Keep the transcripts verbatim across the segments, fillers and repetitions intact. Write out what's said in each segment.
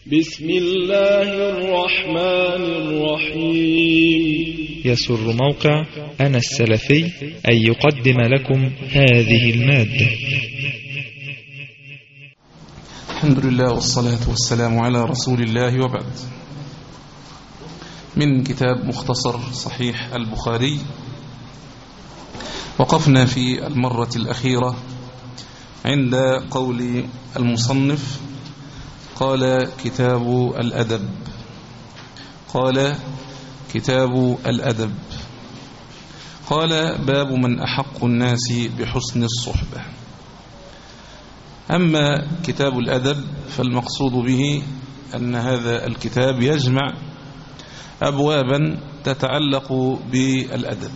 بسم الله الرحمن الرحيم. يسر موقع أنا السلفي أن يقدم لكم هذه المادة. الحمد لله والصلاة والسلام على رسول الله، وبعد. من كتاب مختصر صحيح البخاري، وقفنا في المرة الأخيرة عند قول المصنف: قال كتاب الأدب. قال كتاب الأدب قال باب من أحق الناس بحسن الصحبة. أما كتاب الأدب فالمقصود به أن هذا الكتاب يجمع أبوابا تتعلق بالأدب.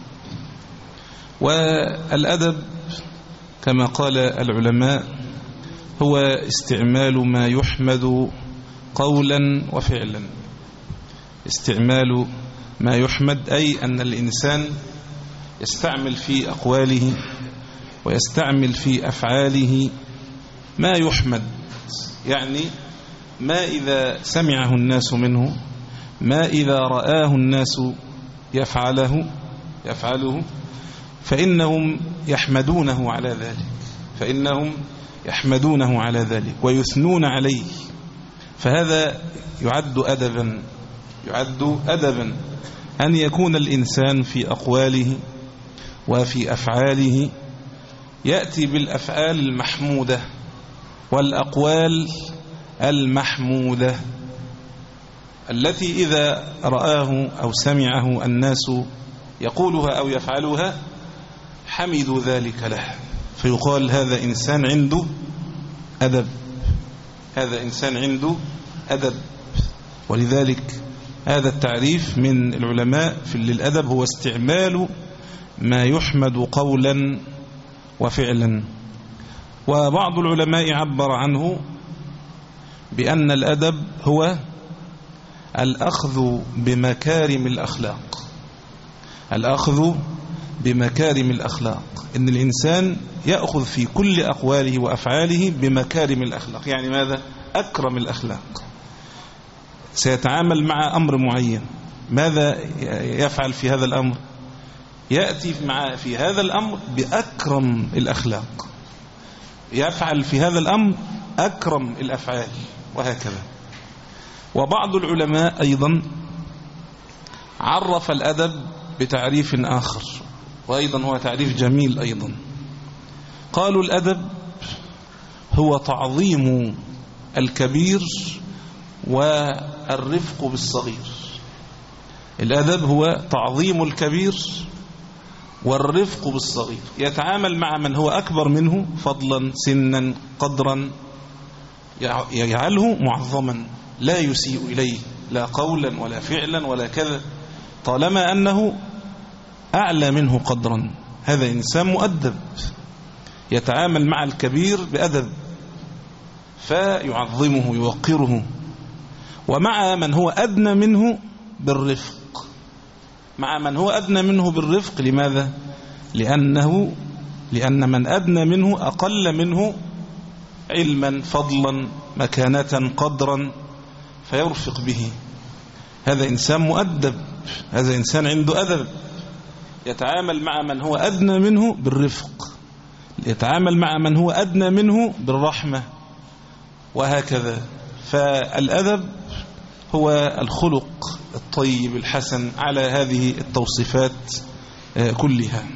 والأدب كما قال العلماء هو استعمال ما يحمد قولا وفعلا. استعمال ما يحمد أي أن الإنسان يستعمل في أقواله ويستعمل في أفعاله ما يحمد، يعني ما إذا سمعه الناس منه، ما إذا رآه الناس يفعله يفعله فإنهم يحمدونه على ذلك فإنهم يحمدونه على ذلك ويثنون عليه. فهذا يعد أدبا يعد أدبا أن يكون الإنسان في أقواله وفي أفعاله يأتي بالأفعال المحمودة والأقوال المحمودة التي إذا رآه أو سمعه الناس يقولها أو يفعلها حمدوا ذلك له، فيقال هذا إنسان عنده أدب هذا إنسان عنده أدب. ولذلك هذا التعريف من العلماء في للأدب هو استعمال ما يحمد قولا وفعلا. وبعض العلماء عبر عنه بأن الأدب هو الأخذ بمكارم الأخلاق الأخذ بمكارم الأخلاق إن الإنسان يأخذ في كل أقواله وأفعاله بمكارم الأخلاق. يعني ماذا؟ أكرم الأخلاق. سيتعامل مع أمر معين، ماذا يفعل في هذا الأمر؟ يأتي مع في هذا الأمر بأكرم الأخلاق، يفعل في هذا الأمر أكرم الأفعال، وهكذا. وبعض العلماء أيضا عرف الأدب بتعريف آخر، وأيضا هو تعريف جميل أيضا. قالوا الأدب هو تعظيم الكبير والرفق بالصغير. الأدب هو تعظيم الكبير والرفق بالصغير، يتعامل مع من هو أكبر منه فضلا سنا قدرا، يجعله معظما، لا يسيء إليه لا قولا ولا فعلا ولا كذا، طالما أنه أعلى منه قدرا. هذا إنسان مؤدب يتعامل مع الكبير بأدب فيعظمه يوقره، ومع من هو أدنى منه بالرفق مع من هو أدنى منه بالرفق. لماذا؟ لأنه لأن من أدنى منه أقل منه علما فضلا مكانة قدرا فيرفق به. هذا إنسان مؤدب، هذا إنسان عنده أدب، يتعامل مع من هو أدنى منه بالرفق، يتعامل مع من هو أدنى منه بالرحمة، وهكذا. فالأدب هو الخلق الطيب الحسن على هذه التوصيفات كلها.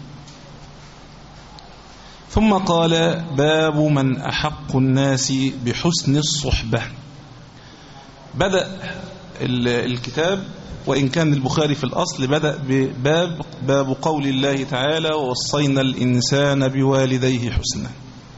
ثم قال باب من أحق الناس بحسن الصحبة. بدأ الكتاب، وإن كان البخاري في الأصل بدأ بباب باب قول الله تعالى: ووصينا الإنسان بوالديه حسنا،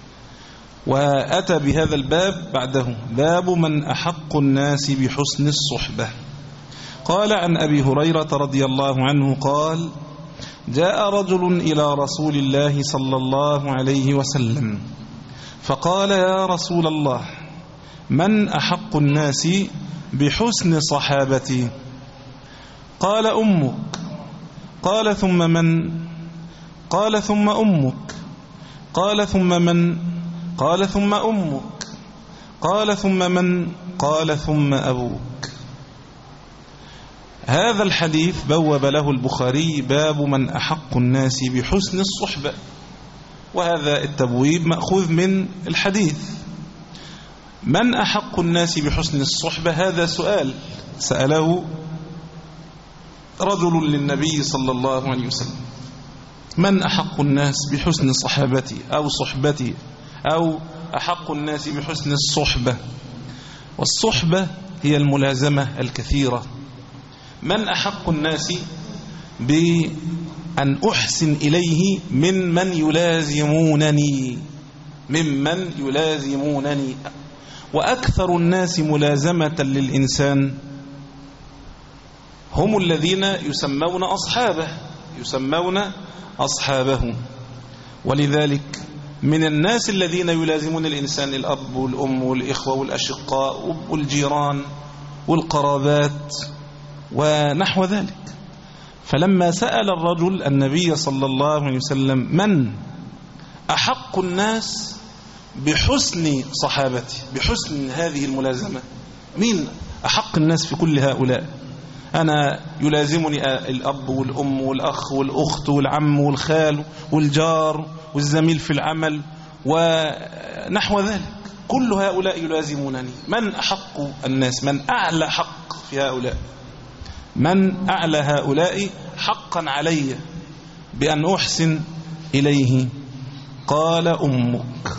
وأتى بهذا الباب بعده باب من أحق الناس بحسن الصحبة. قال عن أبي هريرة رضي الله عنه قال: جاء رجل إلى رسول الله صلى الله عليه وسلم فقال: يا رسول الله، من أحق الناس بحسن صحابتي؟ قال: أمك. قال: ثم من؟ قال: ثم أمك. قال: ثم من؟ قال: ثم أمك. قال ثم من؟ قال ثم أبوك. هذا الحديث بوب له البخاري باب من أحق الناس بحسن الصحبة، وهذا التبويب مأخوذ من الحديث. من أحق الناس بحسن الصحبة؟ هذا سؤال سأله رجل للنبي صلى الله عليه وسلم. من أحق الناس بحسن صحابتي أو صحبتي، أو أحق الناس بحسن الصحبة؟ والصحبة هي الملازمة الكثيرة. من أحق الناس بأن أحسن إليه من من يلازمونني، ممن يلازمونني. وأكثر الناس ملازمة للإنسان هم الذين يسمون أصحابه يسمون أصحابه. ولذلك من الناس الذين يلازمون الإنسان الأب والأم والإخوة والأشقاء والجيران والقرابات ونحو ذلك. فلما سأل الرجل النبي صلى الله عليه وسلم من أحق الناس بحسن صحابتي، بحسن هذه الملازمة، مين أحق الناس في كل هؤلاء؟ أنا يلازمني الأب والأم والأخ والأخت والعم والخال والجار والزميل في العمل ونحو ذلك، كل هؤلاء يلازمونني. من أحق الناس؟ من أعلى حق في هؤلاء؟ من أعلى هؤلاء حقا علي بأن أحسن إليه؟ قال أمك.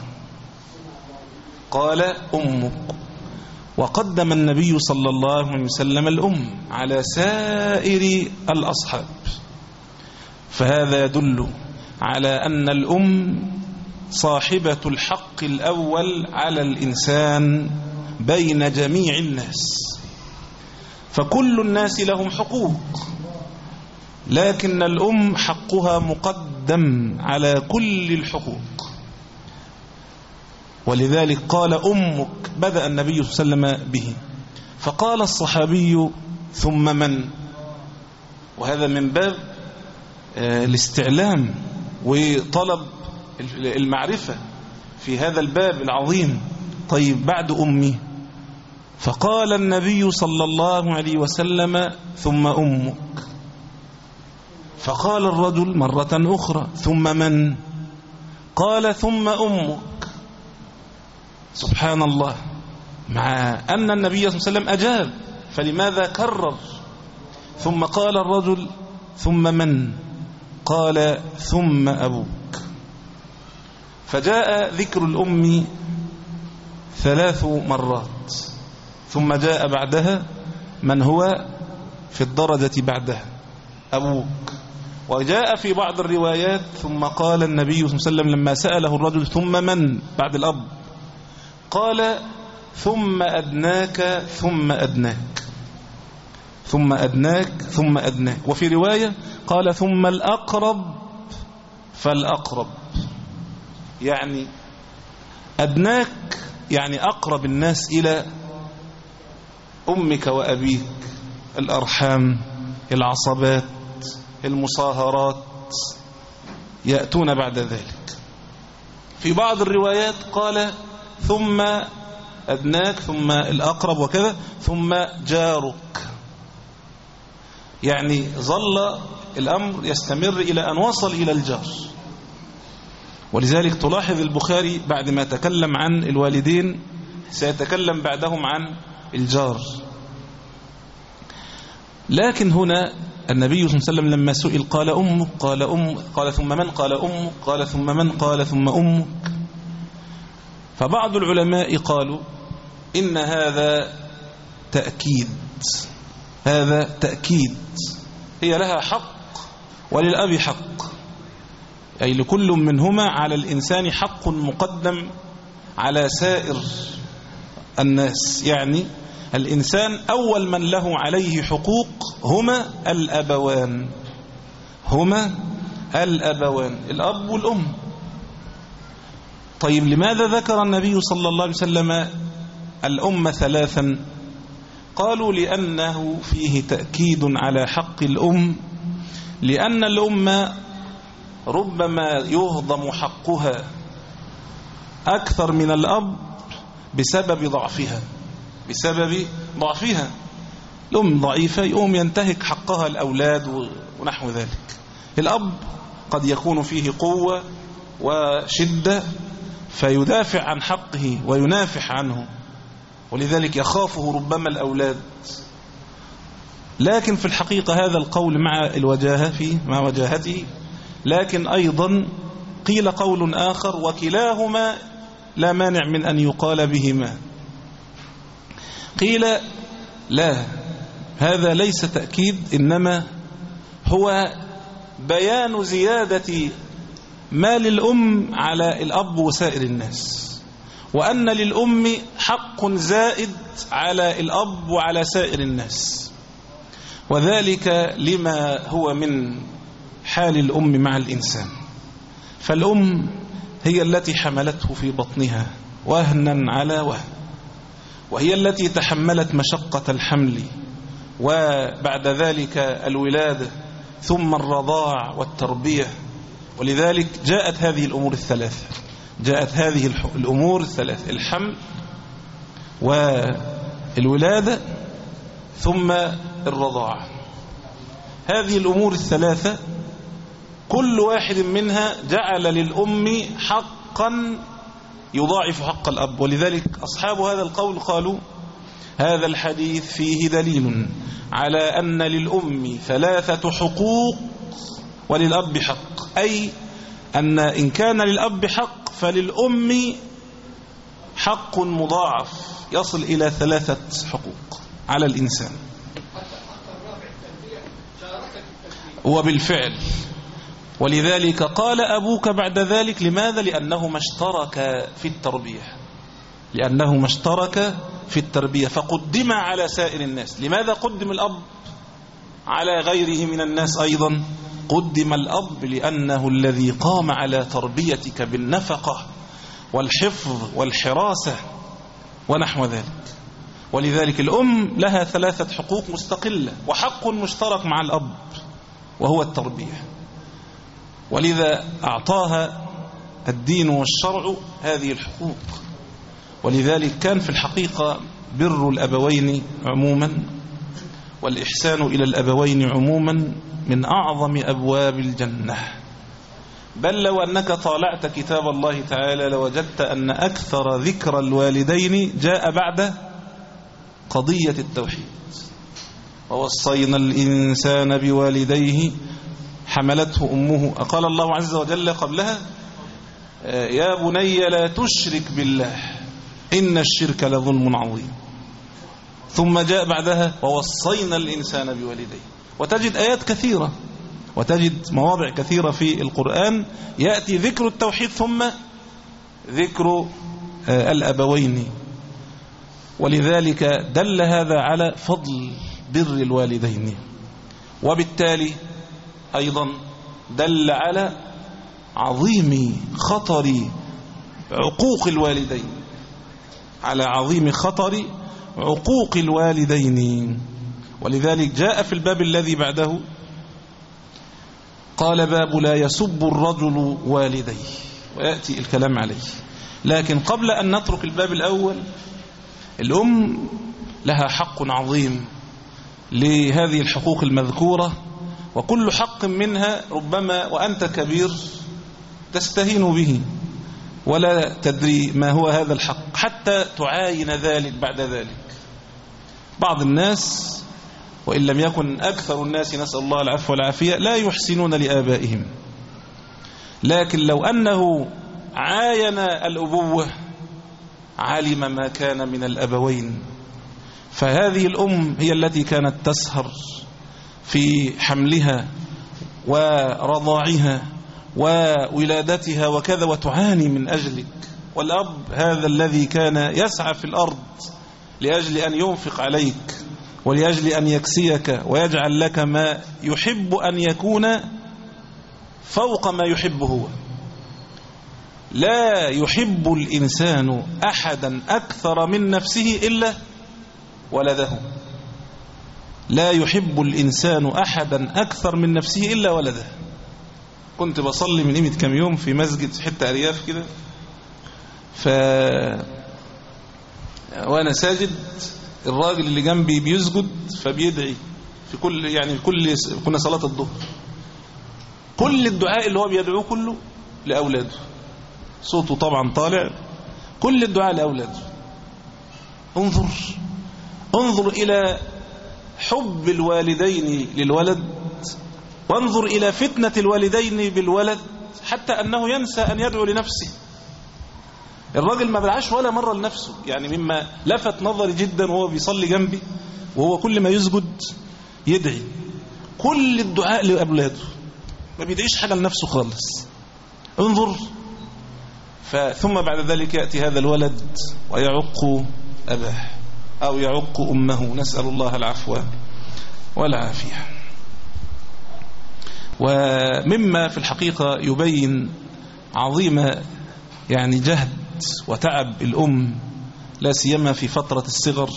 قال أمك. وقدم النبي صلى الله عليه وسلم الأم على سائر الأصحاب. فهذا يدل على أن الأم صاحبة الحق الأول على الإنسان بين جميع الناس. فكل الناس لهم حقوق، لكن الأم حقها مقدم على كل الحقوق. ولذلك قال أمك، بدأ النبي صلى الله عليه وسلم به. فقال الصحابي ثم من؟ وهذا من باب الاستعلام وطلب المعرفة في هذا الباب العظيم. طيب بعد أمي؟ فقال النبي صلى الله عليه وسلم ثم أمك. فقال الرجل مرة أخرى ثم من؟ قال ثم أمك. سبحان الله، مع أن النبي صلى الله عليه وسلم أجاب، فلماذا كرر؟ ثم قال الرجل ثم من؟ قال ثم أبوك. فجاء ذكر الأم ثلاث مرات، ثم جاء بعدها من هو في الدرجة بعدها، أبوك. وجاء في بعض الروايات ثم قال النبي صلى الله عليه وسلم لما سأله الرجل ثم من بعد الأب؟ قال ثم أدناك ثم أدناك ثم أدناك ثم أدناك. وفي رواية قال ثم الأقرب فالأقرب، يعني أدناك يعني أقرب الناس إلى أمك وأبيك، الأرحام، العصبات، المصاهرات يأتون بعد ذلك. في بعض الروايات قال ثم أدناك ثم الأقرب وكذا ثم جارك، يعني ظل الأمر يستمر إلى أن وصل إلى الجار. ولذلك تلاحظ البخاري بعد ما تكلم عن الوالدين سيتكلم بعدهم عن الجار. لكن هنا النبي صلى الله عليه وسلم لما سئل قال أمك، قال أم قال ثم من؟ قال أمك. قال ثم من؟ قال ثم أمك. فبعض العلماء قالوا إن هذا تأكيد، هذا تأكيد، هي لها حق وللأب حق، أي لكل منهما على الإنسان حق مقدم على سائر الناس. يعني الإنسان أول من له عليه حقوق هما الأبوان، هما الأبوان، الأب والأم. طيب لماذا ذكر النبي صلى الله عليه وسلم الأم ثلاثا؟ قالوا لأنه فيه تأكيد على حق الأم، لأن الأم ربما يهضم حقها أكثر من الأب بسبب ضعفها بسبب ضعفها. الأم ضعيفة يقوم ينتهك حقها الأولاد ونحو ذلك. الأب قد يكون فيه قوة وشدة فيدافع عن حقه وينافح عنه، ولذلك يخافه ربما الأولاد. لكن في الحقيقة هذا القول مع الوجاهة فيه مع وجاهته، لكن أيضا قيل قول آخر وكلاهما لا مانع من أن يقال بهما. قيل لا، هذا ليس تأكيد، إنما هو بيان زيادة ما للأم على الأب وسائر الناس، وأن للأم حق زائد على الأب وعلى سائر الناس، وذلك لما هو من حال الأم مع الإنسان. فالأم هي التي حملته في بطنها وهنا على وهن، وهي التي تحملت مشقة الحمل وبعد ذلك الولادة ثم الرضاع والتربية. ولذلك جاءت هذه الأمور الثلاثة جاءت هذه الأمور الثلاثة: الحمل والولادة ثم الرضاعة. هذه الأمور الثلاثة كل واحد منها جعل للأم حقا يضاعف حق الأب. ولذلك أصحاب هذا القول قالوا هذا الحديث فيه دليل على أن للأم ثلاثة حقوق وللأب حق، أي أن إن كان للأب حق فللأم حق مضاعف يصل إلى ثلاثة حقوق على الإنسان. وبالفعل، ولذلك قال أبوك بعد ذلك. لماذا؟ لأنهما اشترك في التربية لأنهما اشترك في التربية فقدم على سائر الناس. لماذا قدم الأب على غيره من الناس أيضا؟ قدم الأب لأنه الذي قام على تربيتك بالنفقة والحفظ والحراسة ونحو ذلك. ولذلك الأم لها ثلاثة حقوق مستقلة وحق مشترك مع الأب وهو التربية، ولذا أعطاها الدين والشرع هذه الحقوق. ولذلك كان في الحقيقة بر الأبوين عموما والإحسان إلى الأبوين عموما من أعظم أبواب الجنة. بل لو أنك طالعت كتاب الله تعالى لوجدت أن أكثر ذكر الوالدين جاء بعد قضية التوحيد. ووصينا الإنسان بوالديه حملته أمه، قال الله عز وجل قبلها يا بني لا تشرك بالله إن الشرك لظلم عظيم، ثم جاء بعدها ووصينا الإنسان بوالديه. وتجد آيات كثيرة وتجد مواضع كثيرة في القرآن يأتي ذكر التوحيد ثم ذكر الأبوين. ولذلك دل هذا على فضل بر الوالدين، وبالتالي أيضا دل على عظيم خطر عقوق الوالدين على عظيم خطر عقوق الوالدين. ولذلك جاء في الباب الذي بعده قال باب لا يسب الرجل والديه، ويأتي الكلام عليه. لكن قبل أن نترك الباب الأول، الأم لها حق عظيم لهذه الحقوق المذكورة، وكل حق منها ربما وأنت كبير تستهين به ولا تدري ما هو هذا الحق حتى تعاين ذلك بعد ذلك. بعض الناس وإن لم يكن أكثر الناس نسأل الله العفو والعافية لا يحسنون لآبائهم، لكن لو أنه عاين الأبوة علم ما كان من الأبوين. فهذه الأم هي التي كانت تسهر في حملها ورضاعها وولادتها وكذا وتعاني من أجلك، والأب هذا الذي كان يسعى في الأرض لأجل أن ينفق عليك ولأجل أن يكسيك ويجعل لك ما يحب أن يكون فوق ما يحب هو. لا يحب الإنسان أحدا أكثر من نفسه إلا ولده. لا يحب الإنسان أحدا أكثر من نفسه إلا ولده. كنت بصلي من قيمة كم يوم في مسجد في حتة أرياف كده، ف وأنا ساجد الراجل اللي جنبي بيسجد فبيدعي في كل يعني كل كنا صلاة الظهر، كل الدعاء اللي هو بيدعوه كله لأولاده، صوته طبعا طالع، كل الدعاء لأولاده. انظر انظر إلى حب الوالدين للولد، وانظر إلى فتنة الوالدين بالولد حتى أنه ينسى أن يدعو لنفسه. الراجل ما بدعاش ولا مرة لنفسه، يعني مما لفت نظري جدا وهو بيصلي جنبي وهو كل ما يسجد يدعي كل الدعاء لأولاده، ما بيدعيش حاجة لنفسه خالص. انظر. ثم بعد ذلك يأتي هذا الولد ويعق أباه أو يعق أمه، نسأل الله العفو والعافية. ومما في الحقيقة يبين عظيم يعني جهد وتعب الأم لا سيما في فترة الصغر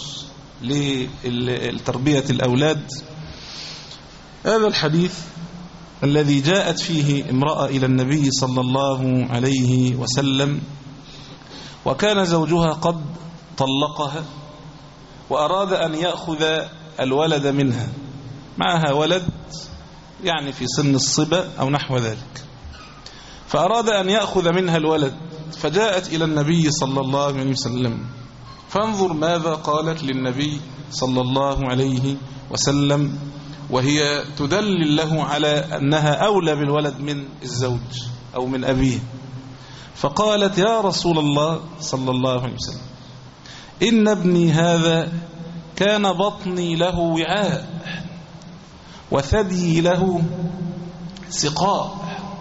لتربية الأولاد، هذا الحديث الذي جاءت فيه امرأة إلى النبي صلى الله عليه وسلم وكان زوجها قد طلقها وأراد أن يأخذ الولد منها، معها ولد يعني في سن الصبا أو نحو ذلك، فأراد أن يأخذ منها الولد، فجاءت إلى النبي صلى الله عليه وسلم. فانظر ماذا قالت للنبي صلى الله عليه وسلم وهي تدلل له على أنها أولى بالولد من الزوج أو من أبيه. فقالت: يا رسول الله صلى الله عليه وسلم، إن ابني هذا كان بطني له وعاء وثدي له سقاء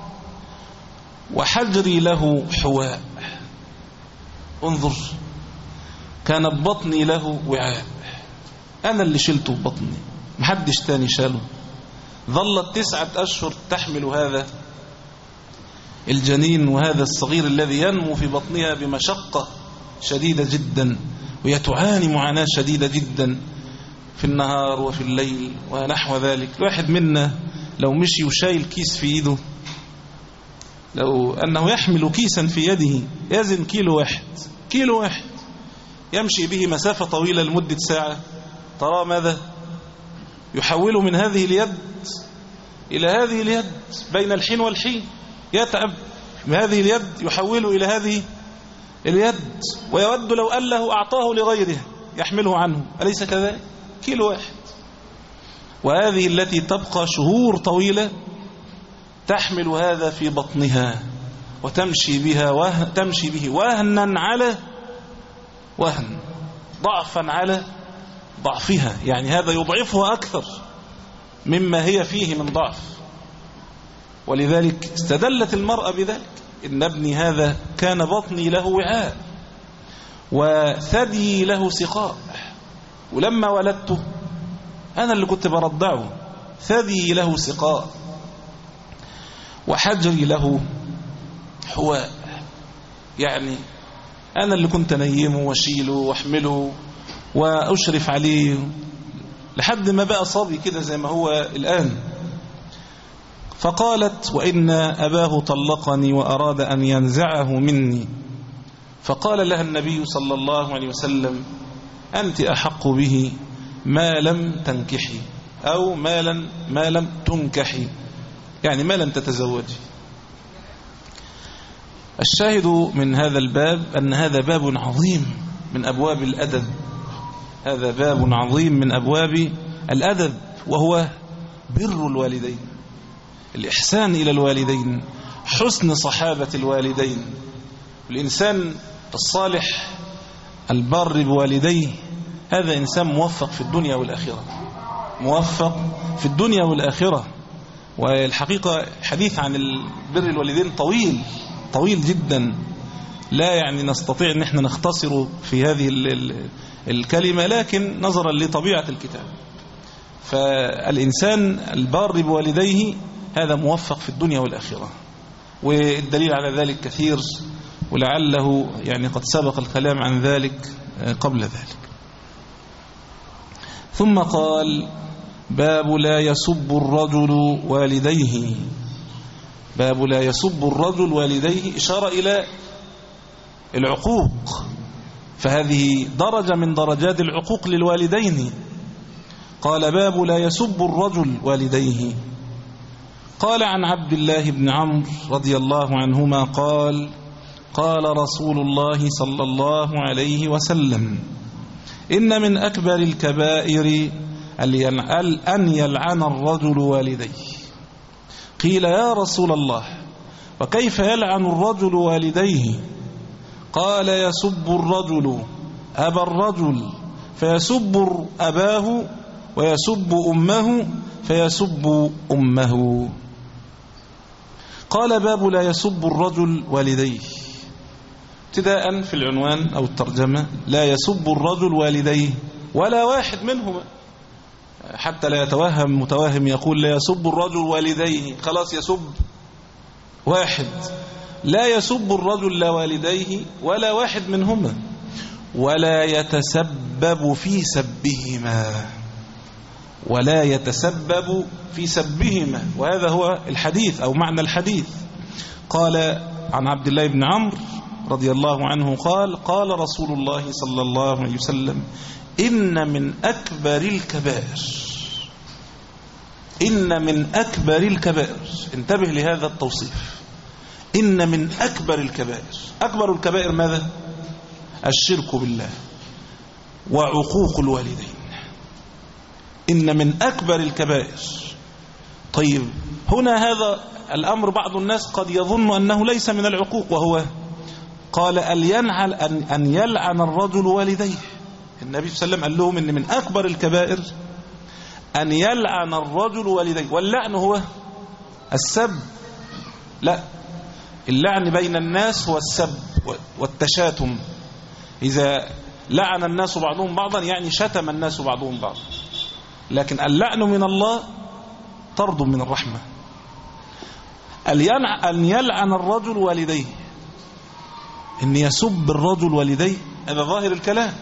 وحجري له حواء. انظر، كان بطني له وعاء، أنا اللي شلته ببطني، محدش تاني شاله. ظلت تسعة أشهر تحمل هذا الجنين وهذا الصغير الذي ينمو في بطنها بمشقة شديدة جدا، وهي تعاني معاناة شديدة جدا في النهار وفي الليل ونحو ذلك. الواحد منا لو مشي وشايل كيس في ايده، لو أنه يحمل كيسا في يده يزن كيلو واحد كيلو واحد يمشي به مسافة طويلة لمدة ساعة، ترى ماذا يحوله من هذه اليد إلى هذه اليد بين الحين والحين، يتعب من هذه اليد يحوله إلى هذه اليد، ويود لو أن له أعطاه لغيره يحمله عنه، أليس كذلك؟ كيلو واحد. وهذه التي تبقى شهور طويلة تحمل هذا في بطنها وتمشي بها وه... تمشي به وهنا على وهن، ضعفا على ضعفها، يعني هذا يضعفها أكثر مما هي فيه من ضعف. ولذلك استدلت المرأة بذلك، إن ابني هذا كان بطني له وعاء وثدي له سقاء، ولما ولدته أنا اللي كنت برضعه، ثدي له سقاء وحجري له حواء، يعني أنا اللي كنت نيمه واشيله واحمله وأشرف عليه لحد ما بقى صبي كده زي ما هو الآن. فقالت: وإن أباه طلقني وأراد أن ينزعه مني. فقال لها النبي صلى الله عليه وسلم: أنت أحق به ما لم تنكحي، أو ما لم, ما لم تنكحي، يعني ما لم تتزوجي. الشاهد من هذا الباب أن هذا باب عظيم من أبواب الأدب، هذا باب عظيم من أبواب الأدب، وهو بر الوالدين، الإحسان إلى الوالدين، حسن صحابة الوالدين. الإنسان الصالح البر بوالديه هذا إنسان موفق في الدنيا والآخرة، موفق في الدنيا والآخرة. والحقيقة حديث عن بر الوالدين طويل طويل جدا، لا يعني نستطيع أن احنا نختصره في هذه الكلمة، لكن نظرا لطبيعة الكتاب، فالإنسان البار بوالديه هذا موفق في الدنيا والآخرة، والدليل على ذلك كثير، ولعله يعني قد سبق الكلام عن ذلك قبل ذلك. ثم قال: باب لا يسب الرجل والديه. باب لا يسب الرجل والديه، إشارة إلى العقوق فهذه درجة من درجات العقوق للوالدين. قال باب لا يسب الرجل والديه. قال عن عبد الله بن عمرو رضي الله عنهما قال قال رسول الله صلى الله عليه وسلم إن من أكبر الكبائر أن يلعن الرجل والديه. قيل يا رسول الله وكيف يلعن الرجل والديه؟ قال يسب الرجل أبا الرجل فيسب أباه ويسب أمه فيسب أمه. قال باب لا يسب الرجل والديه. ابتداء في العنوان أو الترجمة لا يسب الرجل والديه ولا واحد منهما، حتى لا يتوهم متوهم يقول لا يسب الرجل والديه خلاص يسب واحد. لا يسب الرجل لا والديه ولا واحد منهما، ولا يتسبب في سبهما ولا يتسبب في سبهما وهذا هو الحديث أو معنى الحديث. قال عن عبد الله بن عمرو رضي الله عنه قال قال رسول الله صلى الله عليه وسلم إن من أكبر الكبائر إن من أكبر الكبائر. انتبه لهذا التوصيف، إن من أكبر الكبائر. أكبر الكبائر ماذا؟ الشرك بالله وعقوق الوالدين. إن من أكبر الكبائر. طيب هنا هذا الأمر بعض الناس قد يظن أنه ليس من العقوق، وهو قال أن, أن يلعن الرجل والديه. النبي صلى الله عليه وسلم قال لهم إن من أكبر الكبائر أن يلعن الرجل والديه. واللعن هو السب؟ لا، اللعن بين الناس هو السب والتشاتم. إذا لعن الناس بعضهم بعضا يعني شتم الناس بعضهم بعضا، لكن اللعن من الله طرد من الرحمة. أن يلعن الرجل والديه، إن يسب الرجل والديه، هذا ظاهر الكلام.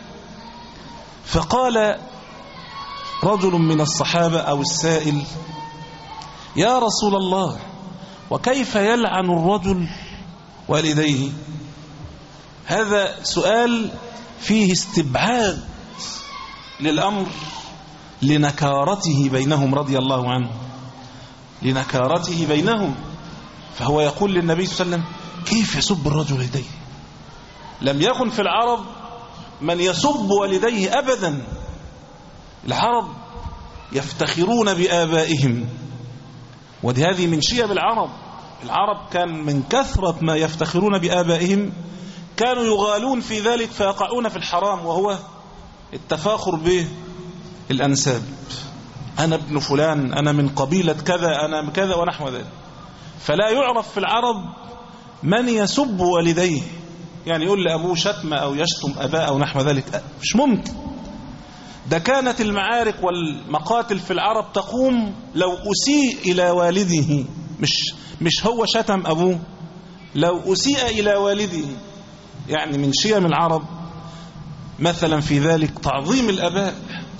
فقال رجل من الصحابة أو السائل يا رسول الله وكيف يلعن الرجل والديه؟ هذا سؤال فيه استبعاد للأمر لنكارته بينهم رضي الله عنه، لنكارته بينهم. فهو يقول للنبي صلى الله عليه وسلم كيف يسب الرجل والديه؟ لم يكن في العرب من يسب والديه أبدا. العرب يفتخرون بآبائهم، وهذه من شيم العرب. العرب كان من كثرة ما يفتخرون بآبائهم كانوا يغالون في ذلك فيقعون في الحرام، وهو التفاخر بالأنساب. أنا ابن فلان، أنا من قبيلة كذا، أنا كذا ونحو ذلك. فلا يعرف في العرب من يسب والديه، يعني يقول لأبوه شتم أو يشتم أباه أو نحو ذلك، مش ممكن. ده كانت المعارك والمقاتل في العرب تقوم لو أسيء إلى والده، مش مش هو شتم أبوه، لو أسيء إلى والده. يعني من شيم العرب مثلا في ذلك تعظيم الآباء،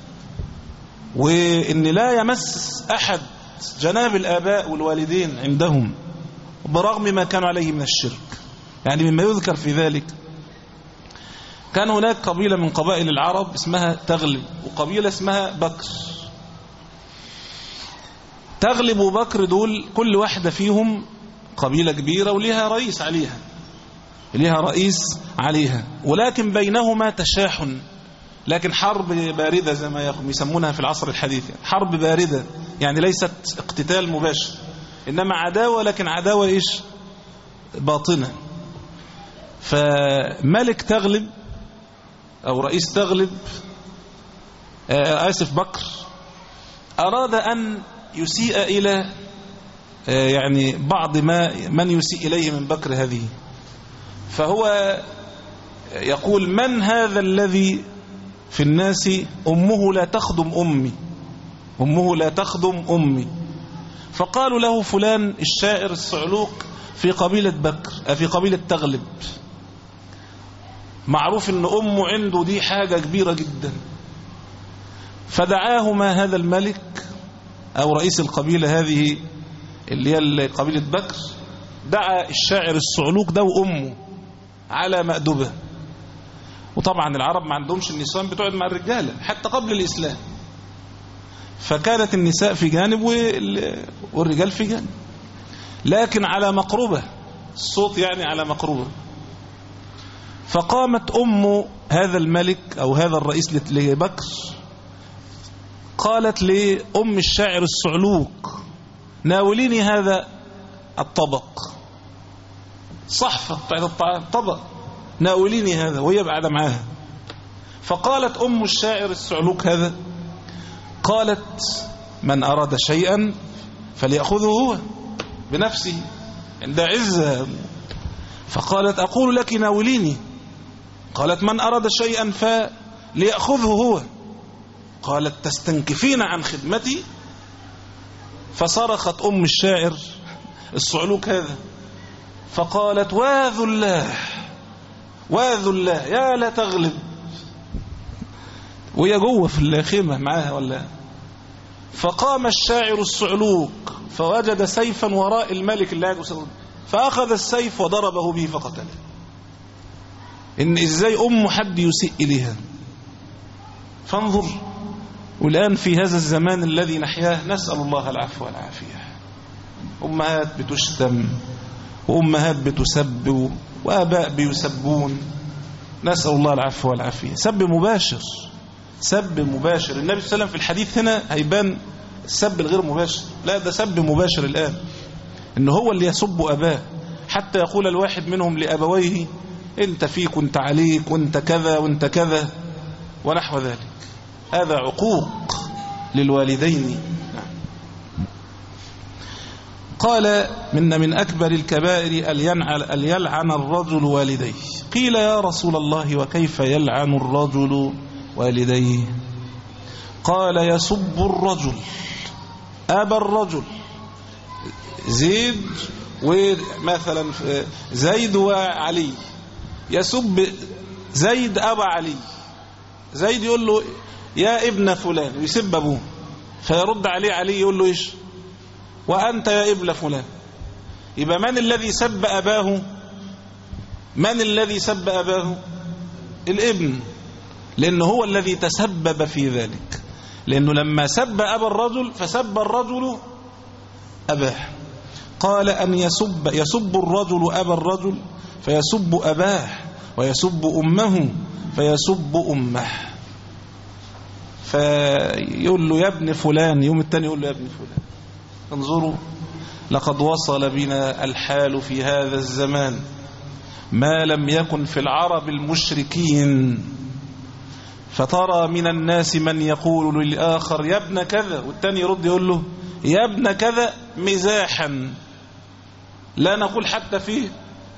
وإن لا يمس أحد جناب الآباء والوالدين عندهم برغم ما كانوا عليه من الشرك. يعني مما يذكر في ذلك كان هناك قبيلة من قبائل العرب اسمها تغلب، وقبيلة اسمها بكر. تغلب وبكر دول كل واحدة فيهم قبيلة كبيرة وليها رئيس عليها، ليها رئيس عليها، ولكن بينهما تشاحن، لكن حرب باردة زي ما يسمونها في العصر الحديث. يعني حرب باردة، يعني ليست اقتتال مباشر، إنما عداوة، لكن عداوة إيش؟ باطنة. فملك تغلب أو رئيس تغلب آسف بكر أراد أن يسيء إلى يعني بعض ما من يسيء إليه من بكر هذه. فهو يقول من هذا الذي في الناس أمه لا تخدم أمي، أمه لا تخدم أمي. فقالوا له فلان الشاعر الصعلوك في قبيلة بكر، في قبيلة تغلب، معروف ان امه عنده دي حاجة كبيرة جدا. فدعاهما هذا الملك او رئيس القبيلة هذه اللي هي قبيلة بكر، دعا الشاعر الصعلوك ده وامه على مأدبة، وطبعا العرب ما عندهمش النسوان بتقعد مع الرجالة حتى قبل الإسلام، فكانت النساء في جانب والرجال في جانب، لكن على مقربة، الصوت يعني على مقربة. فقامت أم هذا الملك أو هذا الرئيس لبكر، قالت لأم الشاعر الصعلوك ناوليني هذا الطبق، صحفة بتاعت الطبق، ناوليني هذا، وهي قاعدة معاها. فقالت أم الشاعر الصعلوك هذا، قالت من أراد شيئا فليأخذه هو بنفسه عند عزة. فقالت أقول لك ناوليني. قالت من أراد شيئا فليأخذه هو. قالت تستنكفين عن خدمتي. فصرخت أم الشاعر الصعلوك هذا فقالت واذ الله واذ الله يا لا تغلب، وهي جوه في الخيمة معاها ولا. فقام الشاعر الصعلوك فوجد سيفا وراء الملك اللي قاعد قصاده، فأخذ السيف وضربه به فقتله. إن إزاي أم حد يسيء إليها؟ فانظر. والآن في هذا الزمان الذي نحياه نسأل الله العفو والعافية، أمهات بتشتم وأمهات بتسب وآباء بيسبون، نسأل الله العفو والعافية. سب مباشر، سب مباشر. النبي صلى الله عليه وسلم في الحديث هنا هيبان السب الغير مباشر، لا ده سب مباشر الآن، إنه هو اللي يسب أباه، حتى يقول الواحد منهم لأبويه أنت فيك وأنت عليك وأنت كذا وأنت كذا ونحو ذلك. هذا عقوق للوالدين. قال من من أكبر الكبائر أن يلعن الرجل والديه. قيل يا رسول الله وكيف يلعن الرجل والديه؟ قال يسب الرجل أبا الرجل، زيد ومثلا زيد وعلي، يسب زيد أبا علي، زيد يقول له يا ابن فلان ويسب أبوه، فيرد عليه علي يقول له إيش؟ وأنت يا ابن فلان. يبقى من الذي سب أباه؟ من الذي سب أباه؟ الابن، لأنه هو الذي تسبب في ذلك، لأنه لما سب أبا الرجل فسب الرجل أباه. قال أن يسب يسب الرجل أبا الرجل فيسب أباه، ويسب أمه فيسب أمه، فيقول له يا ابن فلان، يوم التاني يقول له يا ابن فلان. انظروا، لقد وصل بنا الحال في هذا الزمان ما لم يكن في العرب المشركين، فترى من الناس من يقول للآخر يا ابن كذا، والتاني يرد يقول له يا ابن كذا مزاحا، لا نقول حتى فيه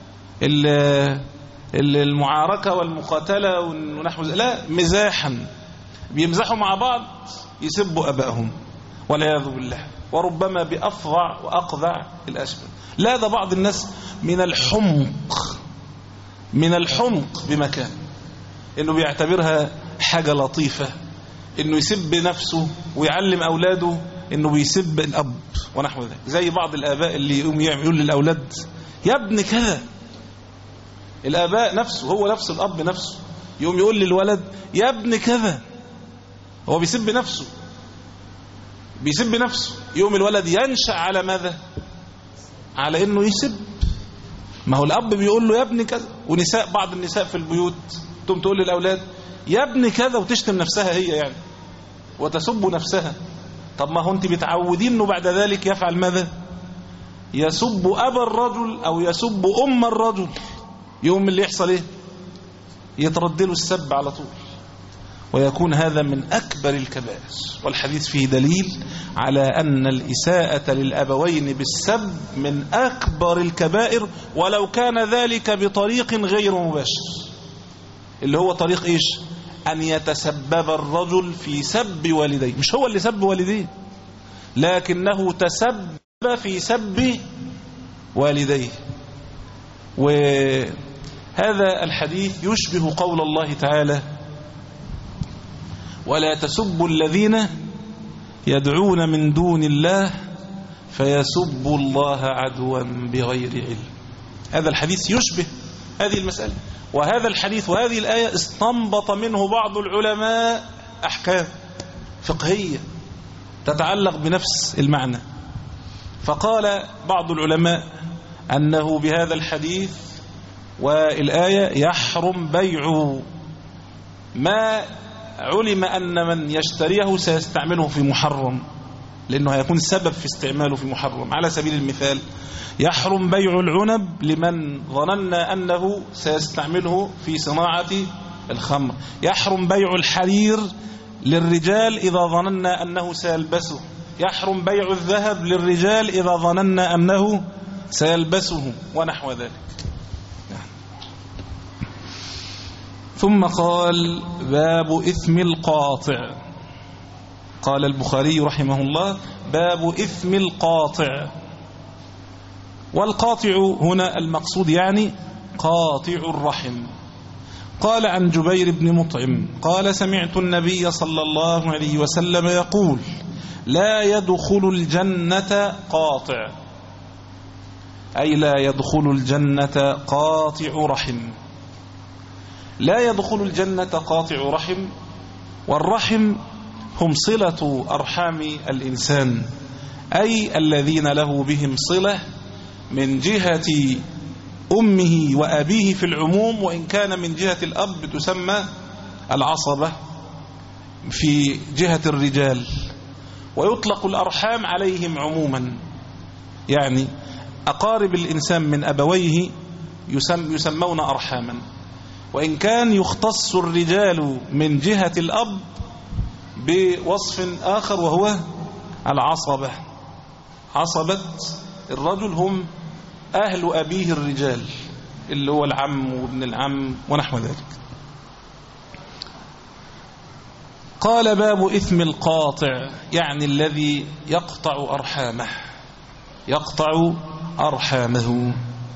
المعاركة والمقاتلة ونحو ذلك، لا مزاحا، بيمزحوا مع بعض يسبوا أبائهم والعياذ بالله، وربما بأفظع وأقذع الأسباب. لا، ده بعض الناس من الحمق، من الحمق بمكان، إنه بيعتبرها حاجة لطيفة إنه يسب نفسه ويعلم أولاده إنه بيسب الأب ونحو ذلك، زي بعض الآباء اللي يقوم يقول للأولاد يا ابن كذا. الآباء نفسه، هو نفس الأب نفسه يقوم يقول للولد يا ابن كذا، هو بيسب نفسه، بيسب نفسه. يوم الولد ينشأ على ماذا؟ على إنه يسب. ما هو الأب بيقول له يا ابن كذا، ونساء بعض النساء في البيوت تقوم تقول للأولاد يا ابن كذا، وتشتم نفسها هي يعني وتسب نفسها. طب ما هو أنت بتعودين إنه بعد ذلك يفعل ماذا؟ يسب أبا الرجل أو يسب أم الرجل. يوم اللي يحصل إيه؟ يترد له السب على طول، ويكون هذا من أكبر الكبائر. والحديث فيه دليل على أن الإساءة للأبوين بالسب من أكبر الكبائر، ولو كان ذلك بطريق غير مباشر، اللي هو طريق إيش؟ أن يتسبب الرجل في سب والديه. مش هو اللي سب والديه، لكنه تسبب في سب والديه. وهذا الحديث يشبه قول الله تعالى ولا تسبوا الذين يدعون من دون الله فيسبوا الله عدوا بغير علم. هذا الحديث يشبه هذه المسألة. وهذا الحديث وهذه الآية استنبط منه بعض العلماء أحكام فقهية تتعلق بنفس المعنى. فقال بعض العلماء أنه بهذا الحديث والآية يحرم بيع ما علم أن من يشتريه سيستعمله في محرم، لأنه هيكون السبب في استعماله في محرم. على سبيل المثال يحرم بيع العنب لمن ظننا أنه سيستعمله في صناعة الخمر، يحرم بيع الحرير للرجال إذا ظننا أنه سيلبسه، يحرم بيع الذهب للرجال إذا ظننا أنه سيلبسه ونحو ذلك. ثم قال باب إثم القاطع. قال البخاري رحمه الله باب إثم القاطع. والقاطع هنا المقصود يعني قاطع الرحم. قال عن جبير بن مطعم قال سمعت النبي صلى الله عليه وسلم يقول لا يدخل الجنة قاطع، أي لا يدخل الجنة قاطع رحم. لا يدخل الجنة قاطع رحم، والرحم هم صلة أرحام الإنسان، أي الذين له بهم صلة من جهة أمه وأبيه في العموم، وإن كان من جهة الأب تسمى العصبة في جهة الرجال، ويطلق الأرحام عليهم عموما. يعني أقارب الإنسان من أبويه يسم يسمون أرحاما، وإن كان يختص الرجال من جهة الأب بوصف آخر وهو العصبة. عصبة الرجل هم أهل أبيه الرجال، اللي هو العم وابن العم ونحو ذلك. قال باب إثم القاطع، يعني الذي يقطع أرحامه، يقطع أرحامه.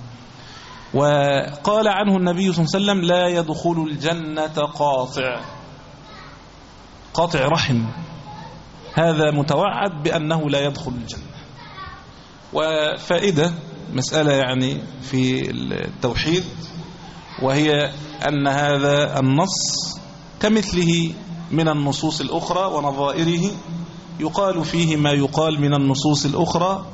وقال عنه النبي صلى الله عليه وسلم لا يدخل الجنة قاطع، قاطع رحم، هذا متوعد بأنه لا يدخل الجنة. وفائدة مسألة يعني في التوحيد، وهي أن هذا النص كمثله من النصوص الأخرى ونظائره يقال فيه ما يقال من النصوص الأخرى،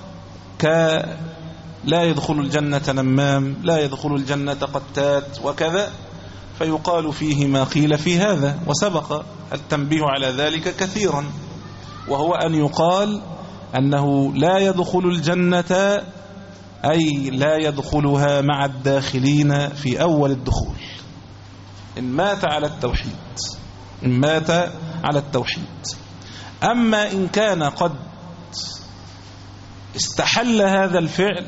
كلا يدخل الجنة نمام، لا يدخل الجنة قتات وكذا، فيقال فيه ما قيل في هذا. وسبق التنبيه على ذلك كثيرا، وهو أن يقال أنه لا يدخل الجنة أي لا يدخلها مع الداخلين في أول الدخول، إن مات على التوحيد، إن مات على التوحيد. أما إن كان قد استحل هذا الفعل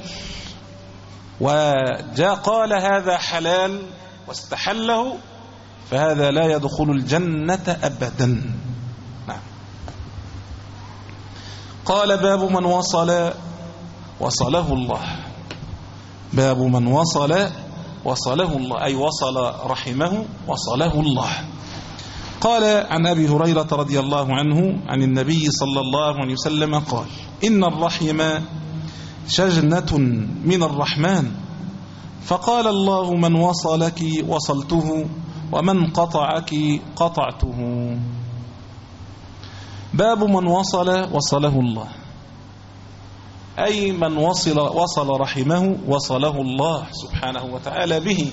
وجاء قال هذا حلال واستحله، فهذا لا يدخل الجنة أبدا. نعم. قال باب من وصل وصله الله. باب من وصل وصله الله، أي وصل رحمه وصله الله. قال عن أبي هريرة رضي الله عنه عن النبي صلى الله عليه وسلم قال إن الرحم شجنة من الرحمن، فقال الله من وصلك وصلته ومن قطعك قطعته. باب من وصل وصله الله، أي من وصل وصل رحمه وصله الله سبحانه وتعالى به.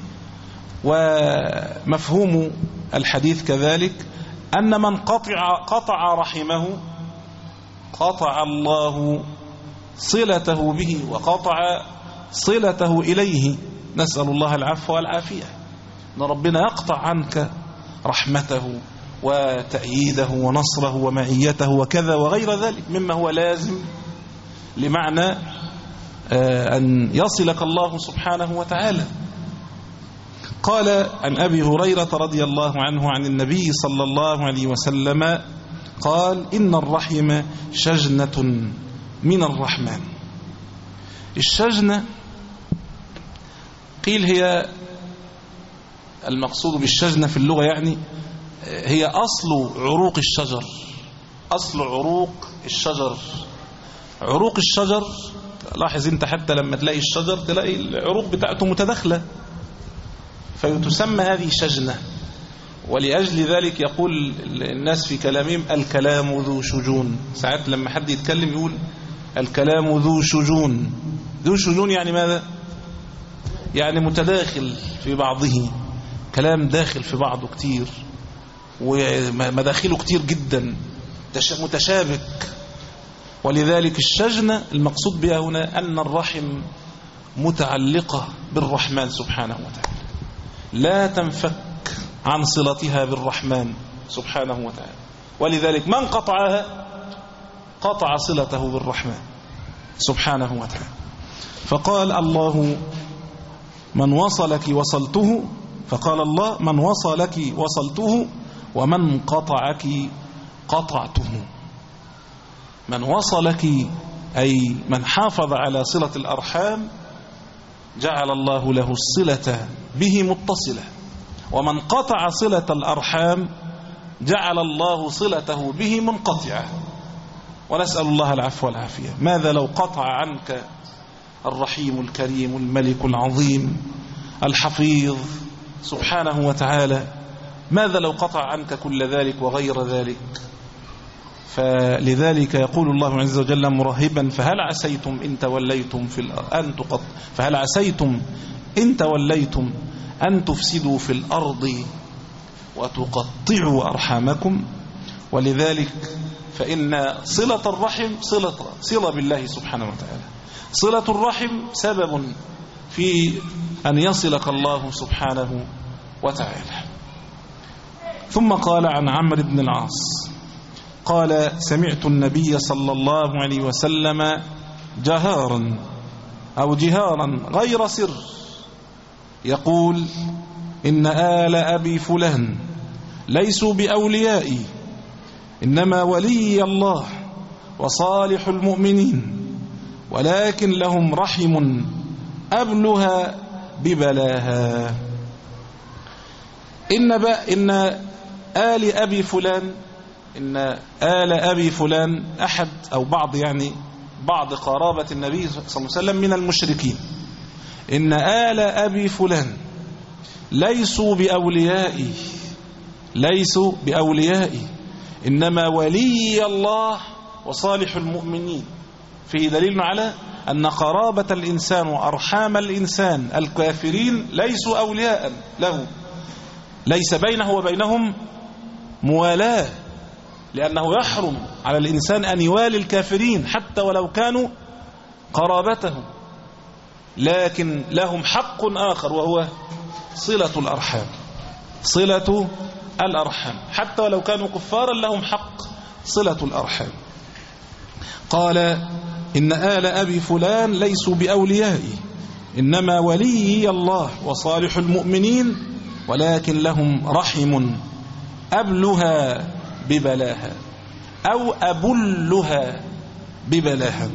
ومفهوم الحديث كذلك أن من قطع قطع رحمه قطع الله صلته به وقطع صلته إليه. نسأل الله العفو والعافية، أن ربنا يقطع عنك رحمته وتأييده ونصره ومعيته وكذا وغير ذلك مما هو لازم لمعنى أن يصلك الله سبحانه وتعالى. قال عن أبي هريرة رضي الله عنه عن النبي صلى الله عليه وسلم قال إن الرحم شجنة من الرحمن. الشجنة قيل هي المقصود بالشجنة في اللغة يعني هي أصل عروق الشجر، أصل عروق الشجر. عروق الشجر لاحظ انت حتى لما تلاقي الشجر تلاقي العروق بتاعته متداخلة، فتسمى هذه شجنة. ولأجل ذلك يقول الناس في كلامهم الكلام ذو شجون. ساعات لما حد يتكلم يقول الكلام ذو شجون. ذو شجون يعني ماذا؟ يعني متداخل في بعضه، كلام داخل في بعضه كتير ومداخله كتير جدا متشابك. ولذلك الشجنة المقصود بها هنا أن الرحم متعلقة بالرحمن سبحانه وتعالى، لا تنفك عن صلتها بالرحمن سبحانه وتعالى. ولذلك من قطعها قطع صلته بالرحمن سبحانه وتعالى. فقال الله من وصلك وصلته، فقال الله من وصلك وصلته ومن قطعك قطعته. من وصلك أي من حافظ على صلة الأرحام جعل الله له الصلة به متصلة، ومن قطع صلة الأرحام جعل الله صلته به منقطعة. ونسأل الله العفو والعافية. ماذا لو قطع عنك الرحيم الكريم الملك العظيم الحفيظ سبحانه وتعالى، ماذا لو قطع عنك كل ذلك وغير ذلك؟ فلذلك يقول الله عز وجل مرهبا فهل عسيتم إن توليتم في أن تقط فهل عسيتم إن توليتم أن تفسدوا في الأرض وتقطعوا أرحامكم. ولذلك فإن صلة الرحم صلة, صلة بالله سبحانه وتعالى. صلة الرحم سبب في أن يصلك الله سبحانه وتعالى. ثم قال عن عمرو بن العاص قال سمعت النبي صلى الله عليه وسلم جهارا أو جهارا غير سر يقول إن آل أبي فلان ليسوا بأوليائي إنما ولي الله وصالح المؤمنين ولكن لهم رحم أبلها ببلاها. إن, إن آل أبي فلان إن آل أبي فلان أحد أو بعض يعني بعض قرابة النبي صلى الله عليه وسلم من المشركين. إن آل أبي فلان ليسوا بأوليائي ليسوا بأوليائي إنما ولي الله وصالح المؤمنين. فيه دليل على أن قرابة الإنسان وأرحام الإنسان الكافرين ليسوا أولياء له، ليس بينه وبينهم موالاة، لأنه يحرم على الإنسان أن يوالي الكافرين حتى ولو كانوا قرابته، لكن لهم حق آخر وهو صلة الأرحام. صلة الأرحام حتى ولو كانوا كفارا لهم حق صلة الأرحام. قال إن آل أبي فلان ليسوا بأوليائي إنما ولي الله وصالح المؤمنين ولكن لهم رحم أبلها ببلاها أو أبلها ببلاها.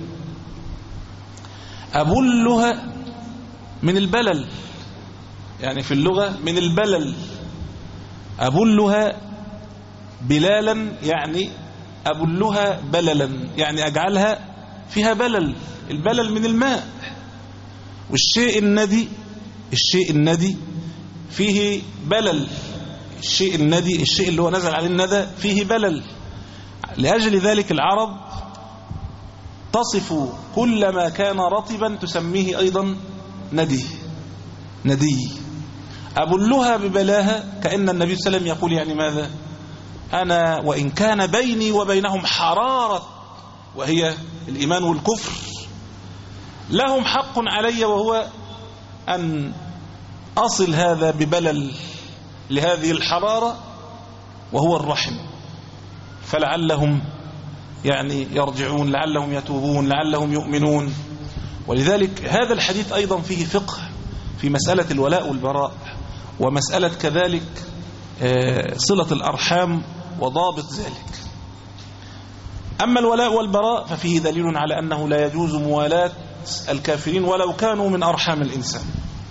أبلها من البلل، يعني في اللغة من البلل. أبلها بلالا يعني أبلها بللا، يعني أجعلها فيها بلل. البلل من الماء، والشيء الندي الشيء الندي فيه بلل. الشيء الندي الشيء اللي هو نزل عليه الندى فيه بلل. لأجل ذلك العرب تصف كل ما كان رطبا تسميه أيضا ندي ندي. أبلها ببلاها كأن النبي صلى الله عليه وسلم يقول يعني ماذا؟ أنا وإن كان بيني وبينهم حرارة وهي الإيمان والكفر لهم حق علي وهو أن أصل هذا ببلل لهذه الحرارة وهو الرحم، فلعلهم يعني يرجعون، لعلهم يتوبون، لعلهم يؤمنون. ولذلك هذا الحديث أيضا فيه فقه في مسألة الولاء والبراء، ومسألة كذلك صلة الأرحام وضابط ذلك. أما الولاء والبراء ففيه دليل على أنه لا يجوز موالاة الكافرين ولو كانوا من أرحام الإنسان،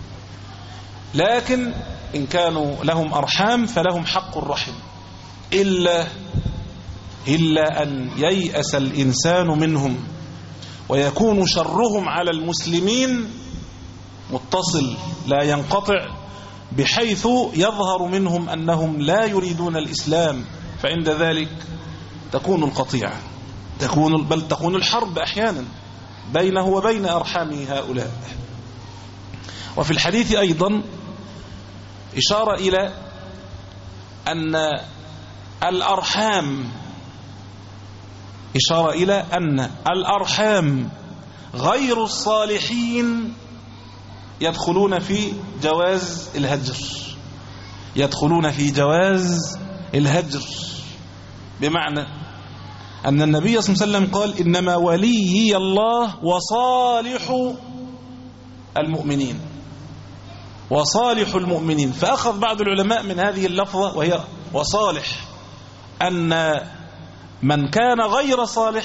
لكن إن كانوا لهم أرحام فلهم حق الرحم، إلا إلا أن ييأس الإنسان منهم ويكون شرهم على المسلمين متصل لا ينقطع، بحيث يظهر منهم أنهم لا يريدون الإسلام، فعند ذلك تكون القطيعة، تكون بل تكون الحرب أحيانا بينه وبين أرحام هؤلاء. وفي الحديث أيضا إشارة إلى أن الأرحام إشارة إلى أن الأرحام غير الصالحين يدخلون في جواز الهجر، يدخلون في جواز الهجر، بمعنى أن النبي صلى الله عليه وسلم قال إنما ولي الله وصالح المؤمنين، وصالح المؤمنين. فأخذ بعض العلماء من هذه اللفظة وهي وصالح أن من كان غير صالح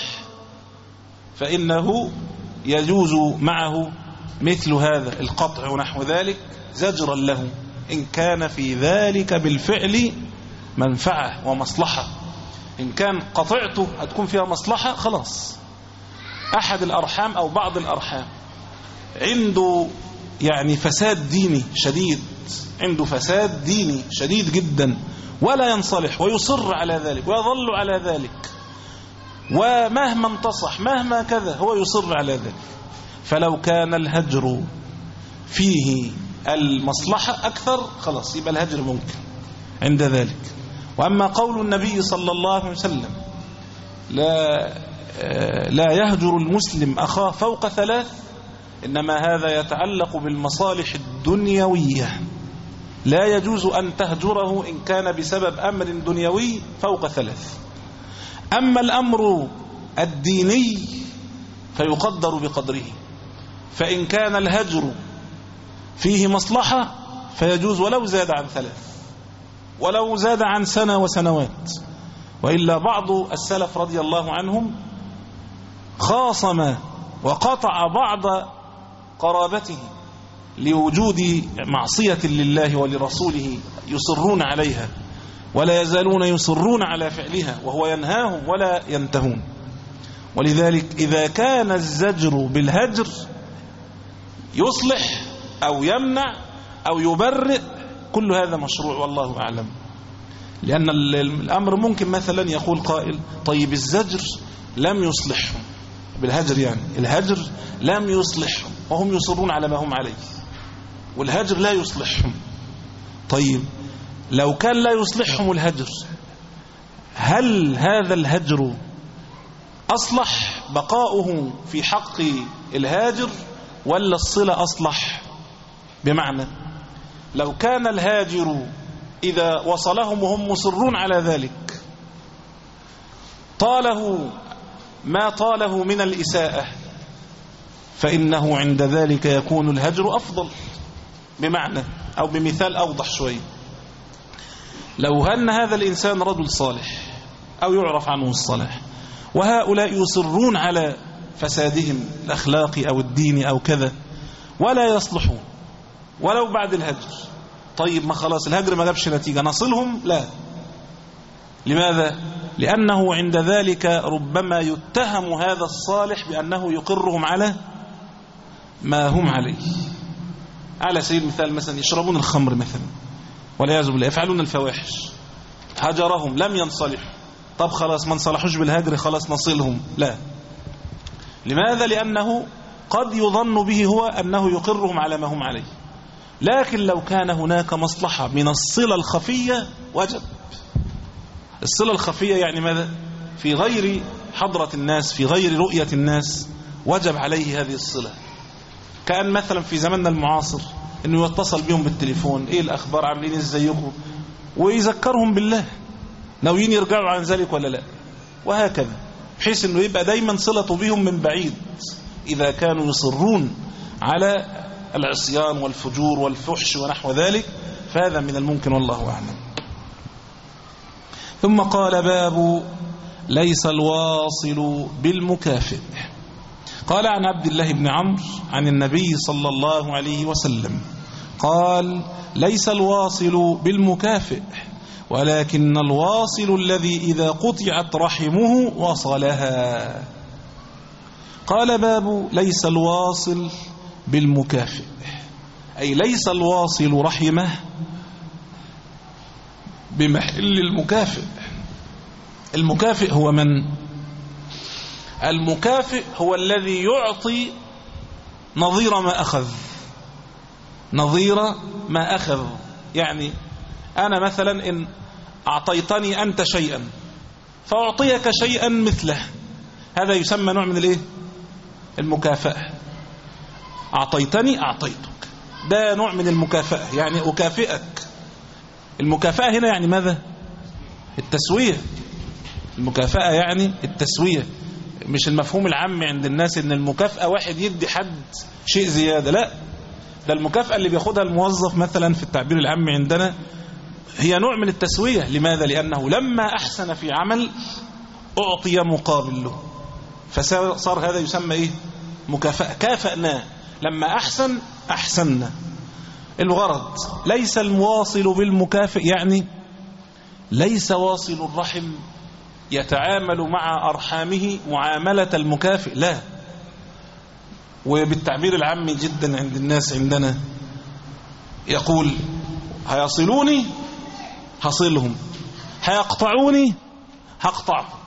فإنه يجوز معه مثل هذا القطع ونحو ذلك زجرا له إن كان في ذلك بالفعل منفعة ومصلحة. إن كان قطعته هتكون فيها مصلحة خلاص. أحد الأرحام أو بعض الأرحام عنده يعني فساد ديني شديد، عنده فساد ديني شديد جدا ولا ينصلح ويصر على ذلك ويظل على ذلك، ومهما انتصح مهما كذا هو يصر على ذلك، فلو كان الهجر فيه المصلحة أكثر خلاص يبقى الهجر ممكن عند ذلك. وأما قول النبي صلى الله عليه وسلم لا لا يهجر المسلم أخاه فوق ثلاث، إنما هذا يتعلق بالمصالح الدنيوية، لا يجوز أن تهجره إن كان بسبب أمر دنيوي فوق ثلاث. أما الأمر الديني فيقدر بقدره، فإن كان الهجر فيه مصلحة فيجوز ولو زاد عن ثلاث، ولو زاد عن سنة وسنوات. وإلا بعض السلف رضي الله عنهم خاصم وقطع بعض قرابته لوجود معصية لله ولرسوله يصرون عليها ولا يزالون يصرون على فعلها وهو ينهاهم ولا ينتهون. ولذلك إذا كان الزجر بالهجر يصلح أو يمنع أو يبرئ كل هذا مشروع والله أعلم. لأن الأمر ممكن مثلا يقول قائل طيب الزجر لم يصلحهم بالهجر، يعني الهجر لم يصلحهم وهم يصرون على ما هم عليه، والهجر لا يصلحهم. طيب لو كان لا يصلحهم الهجر، هل هذا الهجر أصلح بقاؤه في حق الهاجر ولا الصلة أصلح؟ بمعنى لو كان الهاجر إذا وصلهم وهم مصرون على ذلك طاله ما طاله من الإساءة، فإنه عند ذلك يكون الهجر أفضل. بمعنى أو بمثال أوضح شوي، لو أن هذا الإنسان رجل صالح أو يعرف عنه الصلاح، وهؤلاء يصرون على فسادهم الأخلاقي أو الديني أو كذا ولا يصلحون ولو بعد الهجر، طيب ما خلاص الهجر ما جابش نتيجة نصلهم؟ لا. لماذا؟ لأنه عند ذلك ربما يتهم هذا الصالح بأنه يقرهم على ما هم عليه. على سبيل المثال مثلا يشربون الخمر مثلا والعياذ بالله، يفعلون الفواحش، هجرهم لم ينصلحوا، طب خلاص ما انصلحوش بالهجر خلاص نصلهم؟ لا. لماذا؟ لأنه قد يظن به هو أنه يقرهم على ما هم عليه. لكن لو كان هناك مصلحة من الصلة الخفية وجب. الصلة الخفية يعني ماذا؟ في غير حضرة الناس، في غير رؤية الناس، وجب عليه هذه الصلة. كأن مثلا في زماننا المعاصر انه يتصل بهم بالتليفون، ايه الاخبار، عاملين ازيكم، ويذكرهم بالله، ناويين يرجعوا عن ذلك ولا لا، وهكذا، بحيث انه يبقى دايما صلته بهم من بعيد اذا كانوا يصرون على العصيان والفجور والفحش ونحو ذلك، فهذا من الممكن والله أعلم. ثم قال باب ليس الواصل بالمكافئ. قال عن عبد الله بن عمرو عن النبي صلى الله عليه وسلم قال ليس الواصل بالمكافئ ولكن الواصل الذي إذا قطعت رحمه وصلها. قال باب ليس الواصل بالمكافئ، أي ليس الواصل رحمه بمحل المكافئ. المكافئ هو من؟ المكافئ هو الذي يعطي نظير ما أخذ، نظير ما أخذ. يعني أنا مثلا إن أعطيتني أنت شيئا فأعطيك شيئا مثله، هذا يسمى نوع من الإيه؟ المكافأة. أعطيتني أعطيتك، ده نوع من المكافأة، يعني أكافئك. المكافأة هنا يعني ماذا؟ التسوية. المكافأة يعني التسوية، مش المفهوم العام عند الناس ان المكافأة واحد يدي حد شيء زيادة، لا، ده المكافأة اللي بياخدها الموظف مثلا في التعبير العام عندنا هي نوع من التسوية. لماذا؟ لأنه لما أحسن في عمل أعطي مقابل له، فصار هذا يسمى إيه؟ مكافأة. كافأنا، لما أحسن أحسننا. الغرض ليس المواصل بالمكافئ، يعني ليس واصل الرحم يتعامل مع أرحامه معاملة المكافئ، لا. وبالتعبير العام جدا عند الناس عندنا يقول هيصلوني هصلهم، هيقطعوني هقطعهم.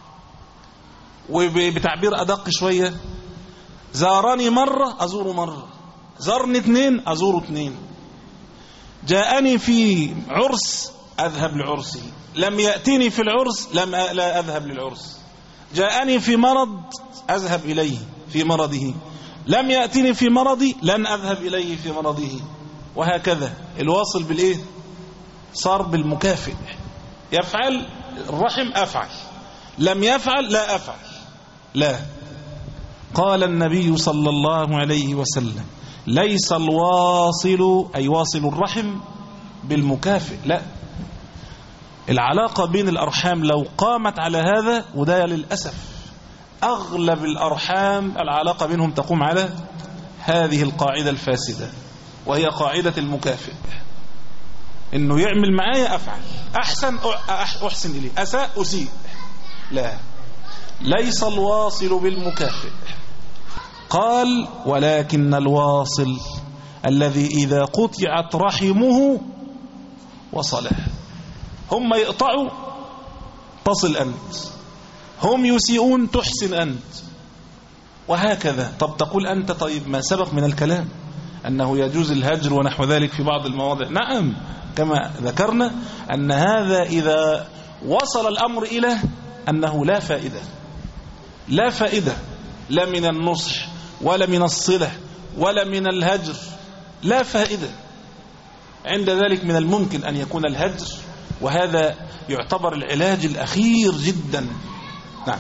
وبتعبير أدق شوية، زارني مرة أزور مرة، زارني اثنين أزور اثنين، جاءني في عرس أذهب لعرسه، لم يأتني في العرس لم لا أذهب للعرس، جاءني في مرض أذهب إليه في مرضه، لم يأتني في مرضي لن أذهب إليه في مرضه. وهكذا الواصل بالإيه؟ صار بالمكافئ. يفعل الرحم أفعل، لم يفعل لا أفعل، لا. قال النبي صلى الله عليه وسلم ليس الواصل أي واصل الرحم بالمكافئ، لا. العلاقة بين الأرحام لو قامت على هذا، وده للأسف أغلب الأرحام العلاقة بينهم تقوم على هذه القاعدة الفاسدة، وهي قاعدة المكافئ. إنه يعمل معايا أفعل، أحسن أحسن إليه، أساء أسيء، لا. ليس الواصل بالمكافئ. قال ولكن الواصل الذي إذا قطعت رحمه وصله. هم يقطعوا تصل أنت، هم يسيئون تحسن أنت، وهكذا. طب تقول أنت طيب ما سبق من الكلام أنه يجوز الهجر ونحو ذلك في بعض المواضع. نعم، كما ذكرنا أن هذا إذا وصل الأمر إلى أنه لا فائدة، لا فائدة، لا من النصح ولا من الصلة ولا من الهجر، لا فائدة. عند ذلك من الممكن أن يكون الهجر، وهذا يعتبر العلاج الأخير جدا. نعم.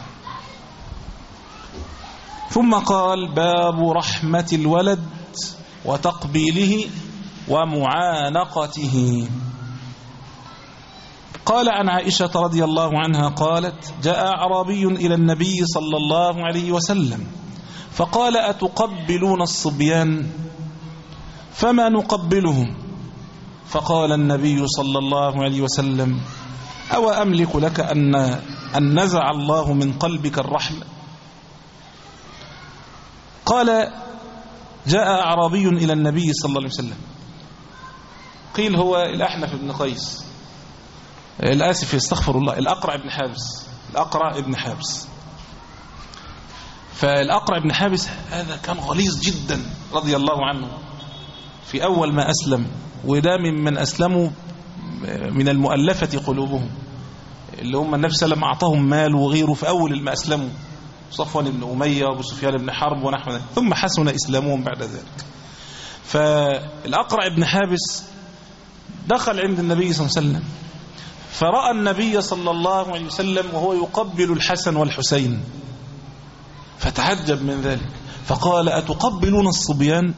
ثم قال باب رحمة الولد وتقبيله ومعانقته. قال عن عائشة رضي الله عنها قالت جاء أعرابي إلى النبي صلى الله عليه وسلم فقال أتقبلون الصبيان؟ فما نقبلهم. فقال النبي صلى الله عليه وسلم أو أملك لك أن, أن نزع الله من قلبك الرحمة؟ قال جاء أعرابي إلى النبي صلى الله عليه وسلم، قيل هو الأحنف بن قيس، الآسف يستغفر الله، الأقرع بن حابس، الأقرع بن حابس. فالأقرع بن حابس هذا كان غليظ جدا رضي الله عنه في أول ما أسلم، وده ممن أسلموا من المؤلفة قلوبهم، اللي هم النبي صلى الله عليه وسلم أعطاهم مال وغيره في أول ما أسلموا، صفوان بن أمية وأبو سفيان بن حرب ونحو ذلك، ثم حسن إسلامهم بعد ذلك. فالأقرع بن حابس دخل عند النبي صلى الله عليه وسلم، فرأى النبي صلى الله عليه وسلم وهو يقبل الحسن والحسين، فتعجب من ذلك، فقال أتقبلون الصبيان؟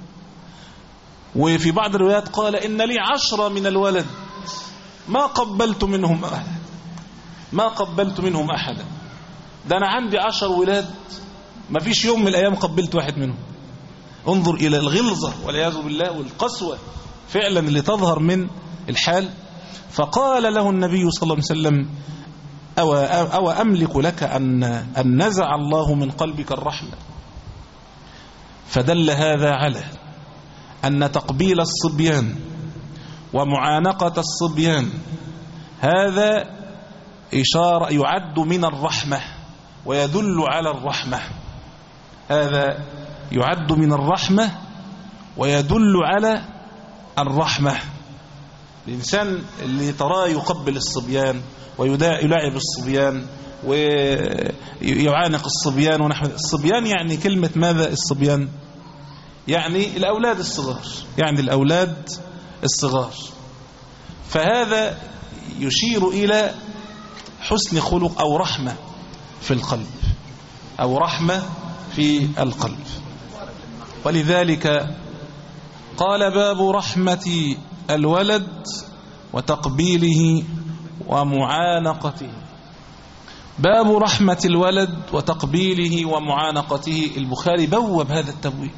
وفي بعض الروايات قال إن لي عشرة من الولد ما قبلت منهم أحدا، ما قبلت منهم أحدا، ده أنا عندي عشر ولاد ما فيش يوم من الأيام قبلت واحد منهم. انظر إلى الغلظة والعياذ بالله والقسوة فعلا اللي تظهر من الحال. فقال له النبي صلى الله عليه وسلم أو, أو أملك لك أن, أن نزع الله من قلبك الرحمة؟ فدل هذا على أن تقبيل الصبيان ومعانقة الصبيان هذا إشارة يعد من الرحمة ويدل على الرحمة. هذا يعد من الرحمة ويدل على الرحمة. الإنسان اللي تراه يقبل الصبيان ويلاعب الصبيان ويعانق الصبيان ونحو الصبيان، يعني كلمة ماذا الصبيان؟ يعني الأولاد الصغار، يعني الأولاد الصغار. فهذا يشير إلى حسن خلق أو رحمة في القلب، أو رحمة في القلب. ولذلك قال باب رحمة الولد وتقبيله ومعانقته. باب رحمة الولد وتقبيله ومعانقته، البخاري بوب هذا التبويب،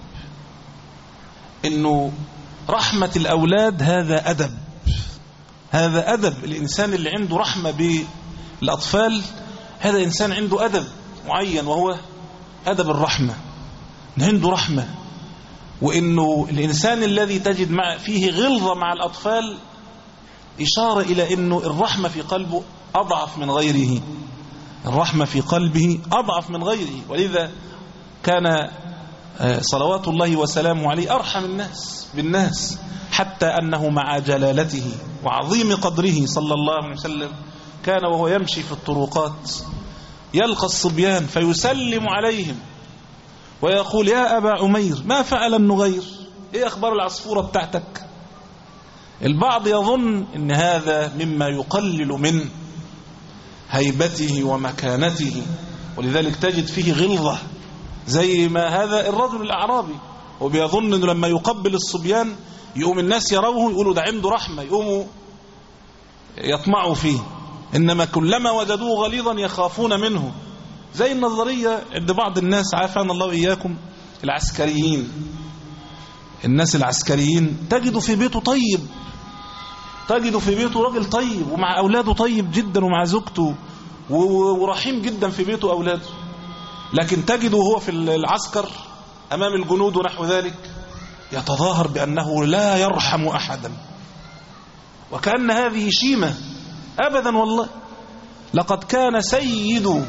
إنه رحمة الأولاد هذا أدب، هذا أدب. الإنسان اللي عنده رحمة بالأطفال هذا إنسان عنده أدب معين، وهو أدب الرحمة، عنده رحمة. وإنه الإنسان الذي تجد مع فيه غلظة مع الأطفال إشارة إلى إنه الرحمة في قلبه أضعف من غيره، الرحمة في قلبه أضعف من غيره. ولذا كان صلوات الله وسلامه عليه أرحم الناس بالناس، حتى أنه مع جلالته وعظيم قدره صلى الله عليه وسلم كان وهو يمشي في الطرقات يلقى الصبيان فيسلم عليهم ويقول: يا أبا عمير ما فعل النغير؟ إيه أخبار العصفورة بتاعتك؟ البعض يظن إن هذا مما يقلل من هيبته ومكانته، ولذلك تجد فيه غلظة، زي ما هذا الرجل الأعرابي وبيظن إنه لما يقبل الصبيان يقوم الناس يروه يقولوا ده عنده رحمة، يقوموا يطمعوا فيه. إنما كلما وجدوه غليظا يخافون منه، زي النظرية عند بعض الناس، عافانا الله وإياكم، العسكريين. الناس العسكريين تجد في بيته طيب، تجد في بيته راجل طيب ومع أولاده طيب جدا ومع زوجته ورحيم جدا في بيته أولاده، لكن تجده هو في العسكر أمام الجنود ونحو ذلك يتظاهر بأنه لا يرحم أحدا، وكأن هذه شيمة. أبدا والله، لقد كان سيد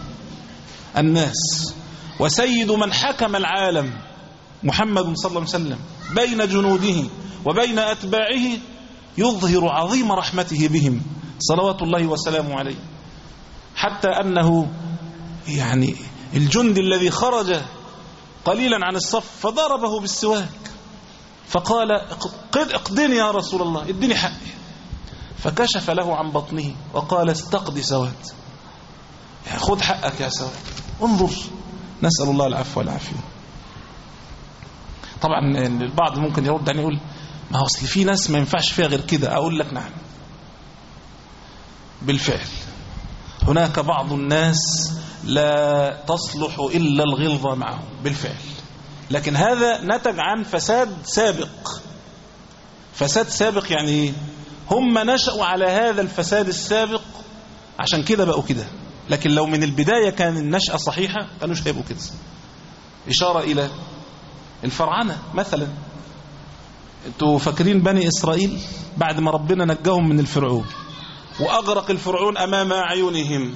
الناس وسيد من حكم العالم محمد صلى الله عليه وسلم بين جنوده وبين أتباعه يظهر عظيم رحمته بهم صلوات الله وسلامه عليه، حتى أنه يعني الجند الذي خرج قليلا عن الصف فضربه بالسواك فقال: اقدني يا رسول الله، ادني حقي. فكشف له عن بطنه وقال: استقضي سواد، يعني خذ حقك يا سواد. انظر، نسأل الله العفو والعافية. طبعا البعض ممكن يرد يعني يقول: ما هو اصل في ناس ما ينفعش فيها غير كده. أقول لك نعم، بالفعل هناك بعض الناس لا تصلح إلا الغلظة معهم بالفعل، لكن هذا نتج عن فساد سابق. فساد سابق يعني هم نشأوا على هذا الفساد السابق عشان كده بقوا كده، لكن لو من البداية كان النشأة صحيحة كانوش هيبقوا كده. إشارة إلى الفرعنة مثلا. انتوا فاكرين بني إسرائيل بعد ما ربنا نجاهم من الفرعون وأغرق الفرعون أمام أعينهم،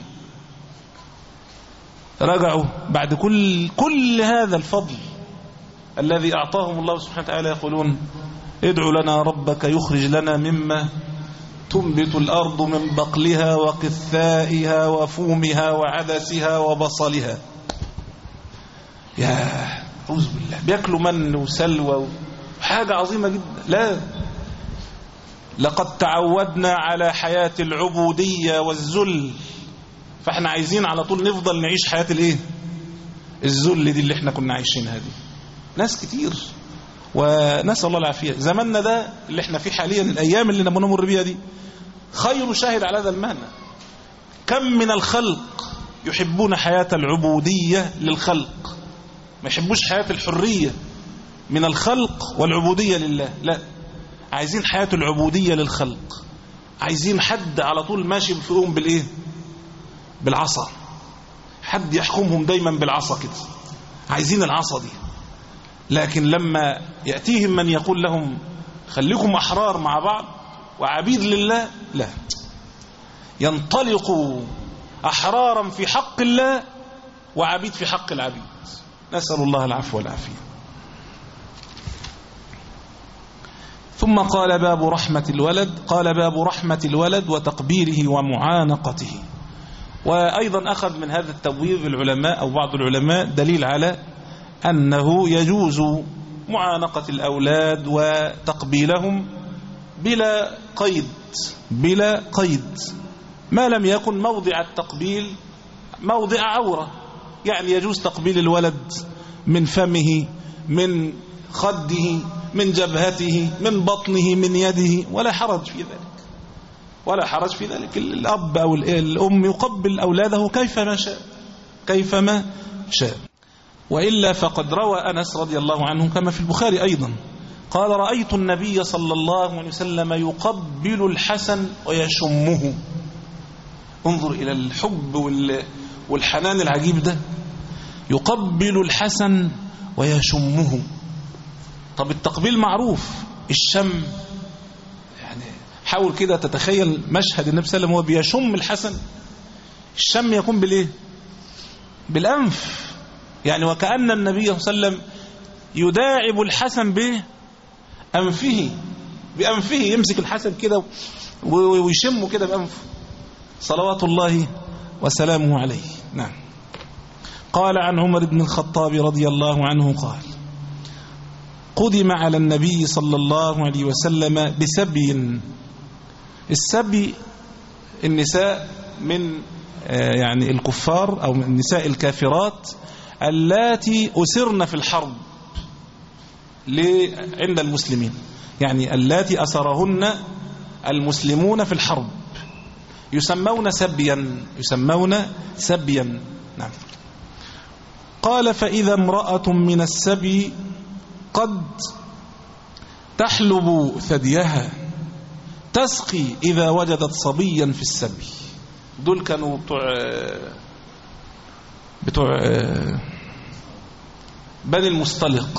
رجعوا بعد كل كل هذا الفضل الذي أعطاهم الله سبحانه وتعالى يقولون: ادعوا لنا ربك يخرج لنا مما تنبت الأرض من بقلها وقثائها وفومها وعدسها وبصلها. يا أعوذ بالله، بيأكلوا من وسلوى، حاجة عظيمة جدا. لا، لقد تعودنا على حياة العبودية والذل، فاحنا عايزين على طول نفضل نعيش حياة الايه؟ الذل دي اللي احنا كنا عايشينها دي. ناس كتير، ونسأل الله العافية. زماننا ده اللي احنا فيه حاليا، الأيام اللي نمر بيها دي خير شاهد على هذا المعنى. كم من الخلق يحبون حياة العبودية للخلق، ما يحبوش حياة الحرية من الخلق والعبودية لله، لا، عايزين حياة العبودية للخلق، عايزين حد على طول ماشي فيهم بالايه؟ بالعصا، حد يحكمهم دايما بالعصا كده، عايزين العصا دي. لكن لما يأتيهم من يقول لهم خليكم أحرار مع بعض وعبيد لله، لا، ينطلقوا أحرارا في حق الله وعبيد في حق العبيد. نسأل الله العفو والعافية. ثم قال باب رحمة الولد، قال باب رحمة الولد وتقبيره ومعانقته. وأيضا أخذ من هذا التبويب العلماء أو بعض العلماء دليل على أنه يجوز معانقة الأولاد وتقبيلهم بلا قيد، بلا قيد، ما لم يكن موضع التقبيل موضع عورة. يعني يجوز تقبيل الولد من فمه، من خده، من جبهته، من بطنه، من يده، ولا حرج في ذلك، ولا حرج في ذلك. الأب أو الأم يقبل أولاده كيفما شاء، كيفما شاء. وإلا فقد روى أنس رضي الله عنه كما في البخاري أيضا قال رأيت النبي صلى الله عليه وسلم يقبل الحسن ويشمه. انظر إلى الحب والحنان العجيب ده، يقبل الحسن ويشمه. طب التقبيل معروف، الشم يعني حاول كده تتخيل مشهد النبي صلى الله عليه وسلم وهو بيشم الحسن. الشم يكون بالايه؟ بالأنف. يعني وكأن النبي صلى الله عليه وسلم يداعب الحسن بأنفه، بأنفه يمسك الحسن كده ويشمه كده بأنفه صلوات الله وسلامه عليه. نعم. قال عن عمر بن الخطاب رضي الله عنه قال قدم على النبي صلى الله عليه وسلم بسبي. السبي النساء من يعني الكفار أو من النساء الكافرات اللاتي أسرن في الحرب عند المسلمين، يعني اللاتي أسرهن المسلمون في الحرب يسمون سبيا، يسمون سبيا. نعم. قال فإذا امرأة من السبي قد تحلب ثديها تسقي إذا وجدت صبيا في السبي. دول كانوا بتوع بتوع بني المصطلق.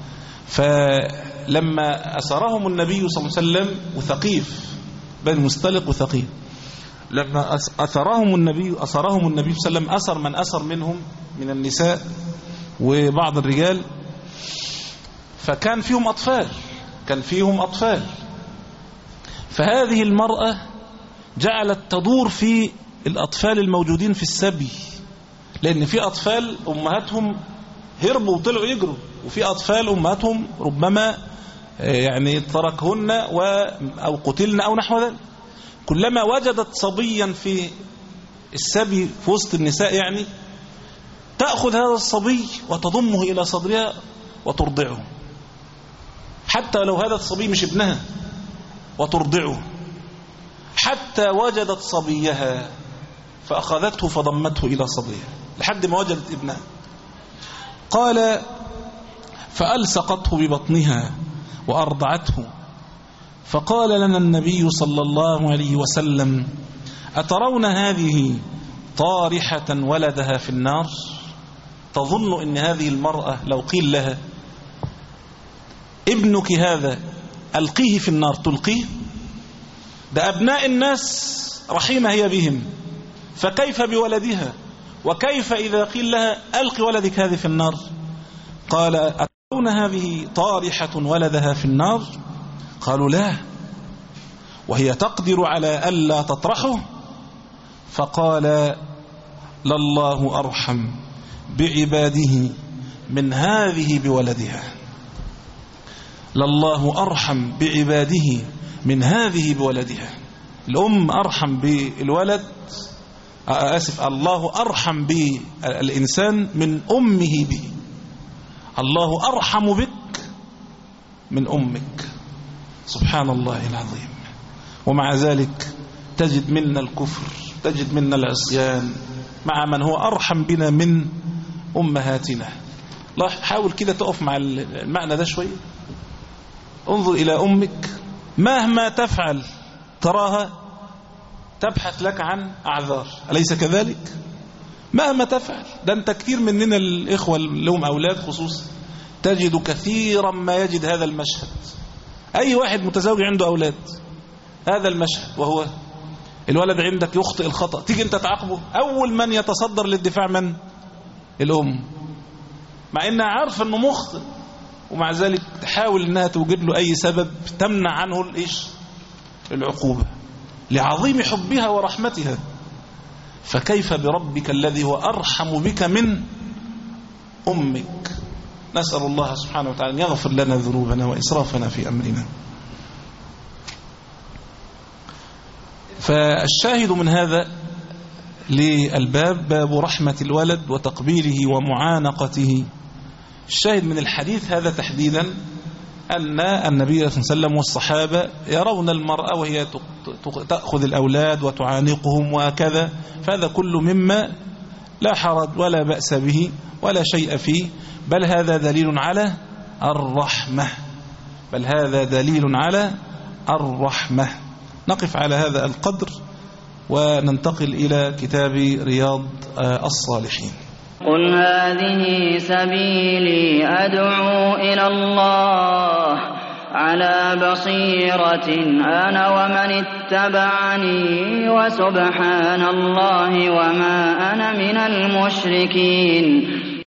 فلما أسرهم النبي صلى الله عليه وسلم وثقيف، بني المصطلق وثقيف، لما أسرهم النبي أسرهم النبي صلى الله عليه وسلم أسر من أسر منهم من النساء وبعض الرجال، فكان فيهم أطفال، كان فيهم أطفال. فهذه المرأة جعلت تدور في الأطفال الموجودين في السبي، لأن في أطفال أمهاتهم هربوا وطلعوا يجروا، وفي أطفال أمهاتهم ربما يعني تركهن أو قتلن أو نحو ذلك. كلما وجدت صبيا في السبي في وسط النساء يعني تأخذ هذا الصبي وتضمه إلى صدرها وترضعه، حتى لو هذا الصبي مش ابنها، وترضعه حتى وجدت صبيها فأخذته فضمته إلى صدرها لحد ما وجدت ابنها. قال فألصقته ببطنها وأرضعته. فقال لنا النبي صلى الله عليه وسلم أترون هذه طارحة ولدها في النار؟ تظن أن هذه المرأة لو قيل لها ابنك هذا ألقيه في النار تلقيه؟ ده أبناء الناس رحيمة هي بهم، فكيف بولدها؟ وكيف إذا قيل لها ألقي ولدك هذه في النار؟ قال أترون هذه طارحة ولدها في النار؟ قالوا لا، وهي تقدر على ألا تطرحه. فقال لله أرحم بعباده من هذه بولدها، لله أرحم بعباده من هذه بولدها. الأم أرحم بالولد، آسف الله أرحم بالإنسان من أمه به. الله أرحم بك من أمك، سبحان الله العظيم. ومع ذلك تجد منا الكفر، تجد منا العصيان مع من هو أرحم بنا من أمهاتنا. الله، حاول كده تقف مع المعنى ده شوية. انظر إلى أمك مهما تفعل تراها تبحث لك عن أعذار، أليس كذلك؟ مهما تفعل. ده أنت كتير مننا الإخوة اللي هم أولاد خصوصا تجد كثيرا ما يجد هذا المشهد. أي واحد متزوج عنده أولاد هذا المشهد، وهو الولد عندك يخطئ الخطأ، تيجي أنت تعاقبه، أول من يتصدر للدفاع من؟ الأم، مع أنها عارفة أنه مخطئ، ومع ذلك تحاول أنها توجد له أي سبب تمنع عنه الإيش؟ العقوبة، لعظيم حبها ورحمتها. فكيف بربك الذي هو أرحم بك من أمك؟ نسأل الله سبحانه وتعالى أن يغفر لنا ذنوبنا وإسرافنا في أمرنا. فالشاهد من هذا للباب باب رحمة الولد وتقبيله ومعانقته. الشاهد من الحديث هذا تحديدا أن النبي صلى الله عليه وسلم والصحابة يرون المرأة وهي تأخذ الأولاد وتعانقهم وكذا، فهذا كل مما لا حرج ولا بأس به ولا شيء فيه، بل هذا دليل على الرحمة، بل هذا دليل على الرحمة. نقف على هذا القدر وننتقل إلى كتاب رياض الصالحين. قل هذه سبيلي أدعو إلى الله على بصيرة أنا ومن اتبعني وسبحان الله وما أنا من المشركين.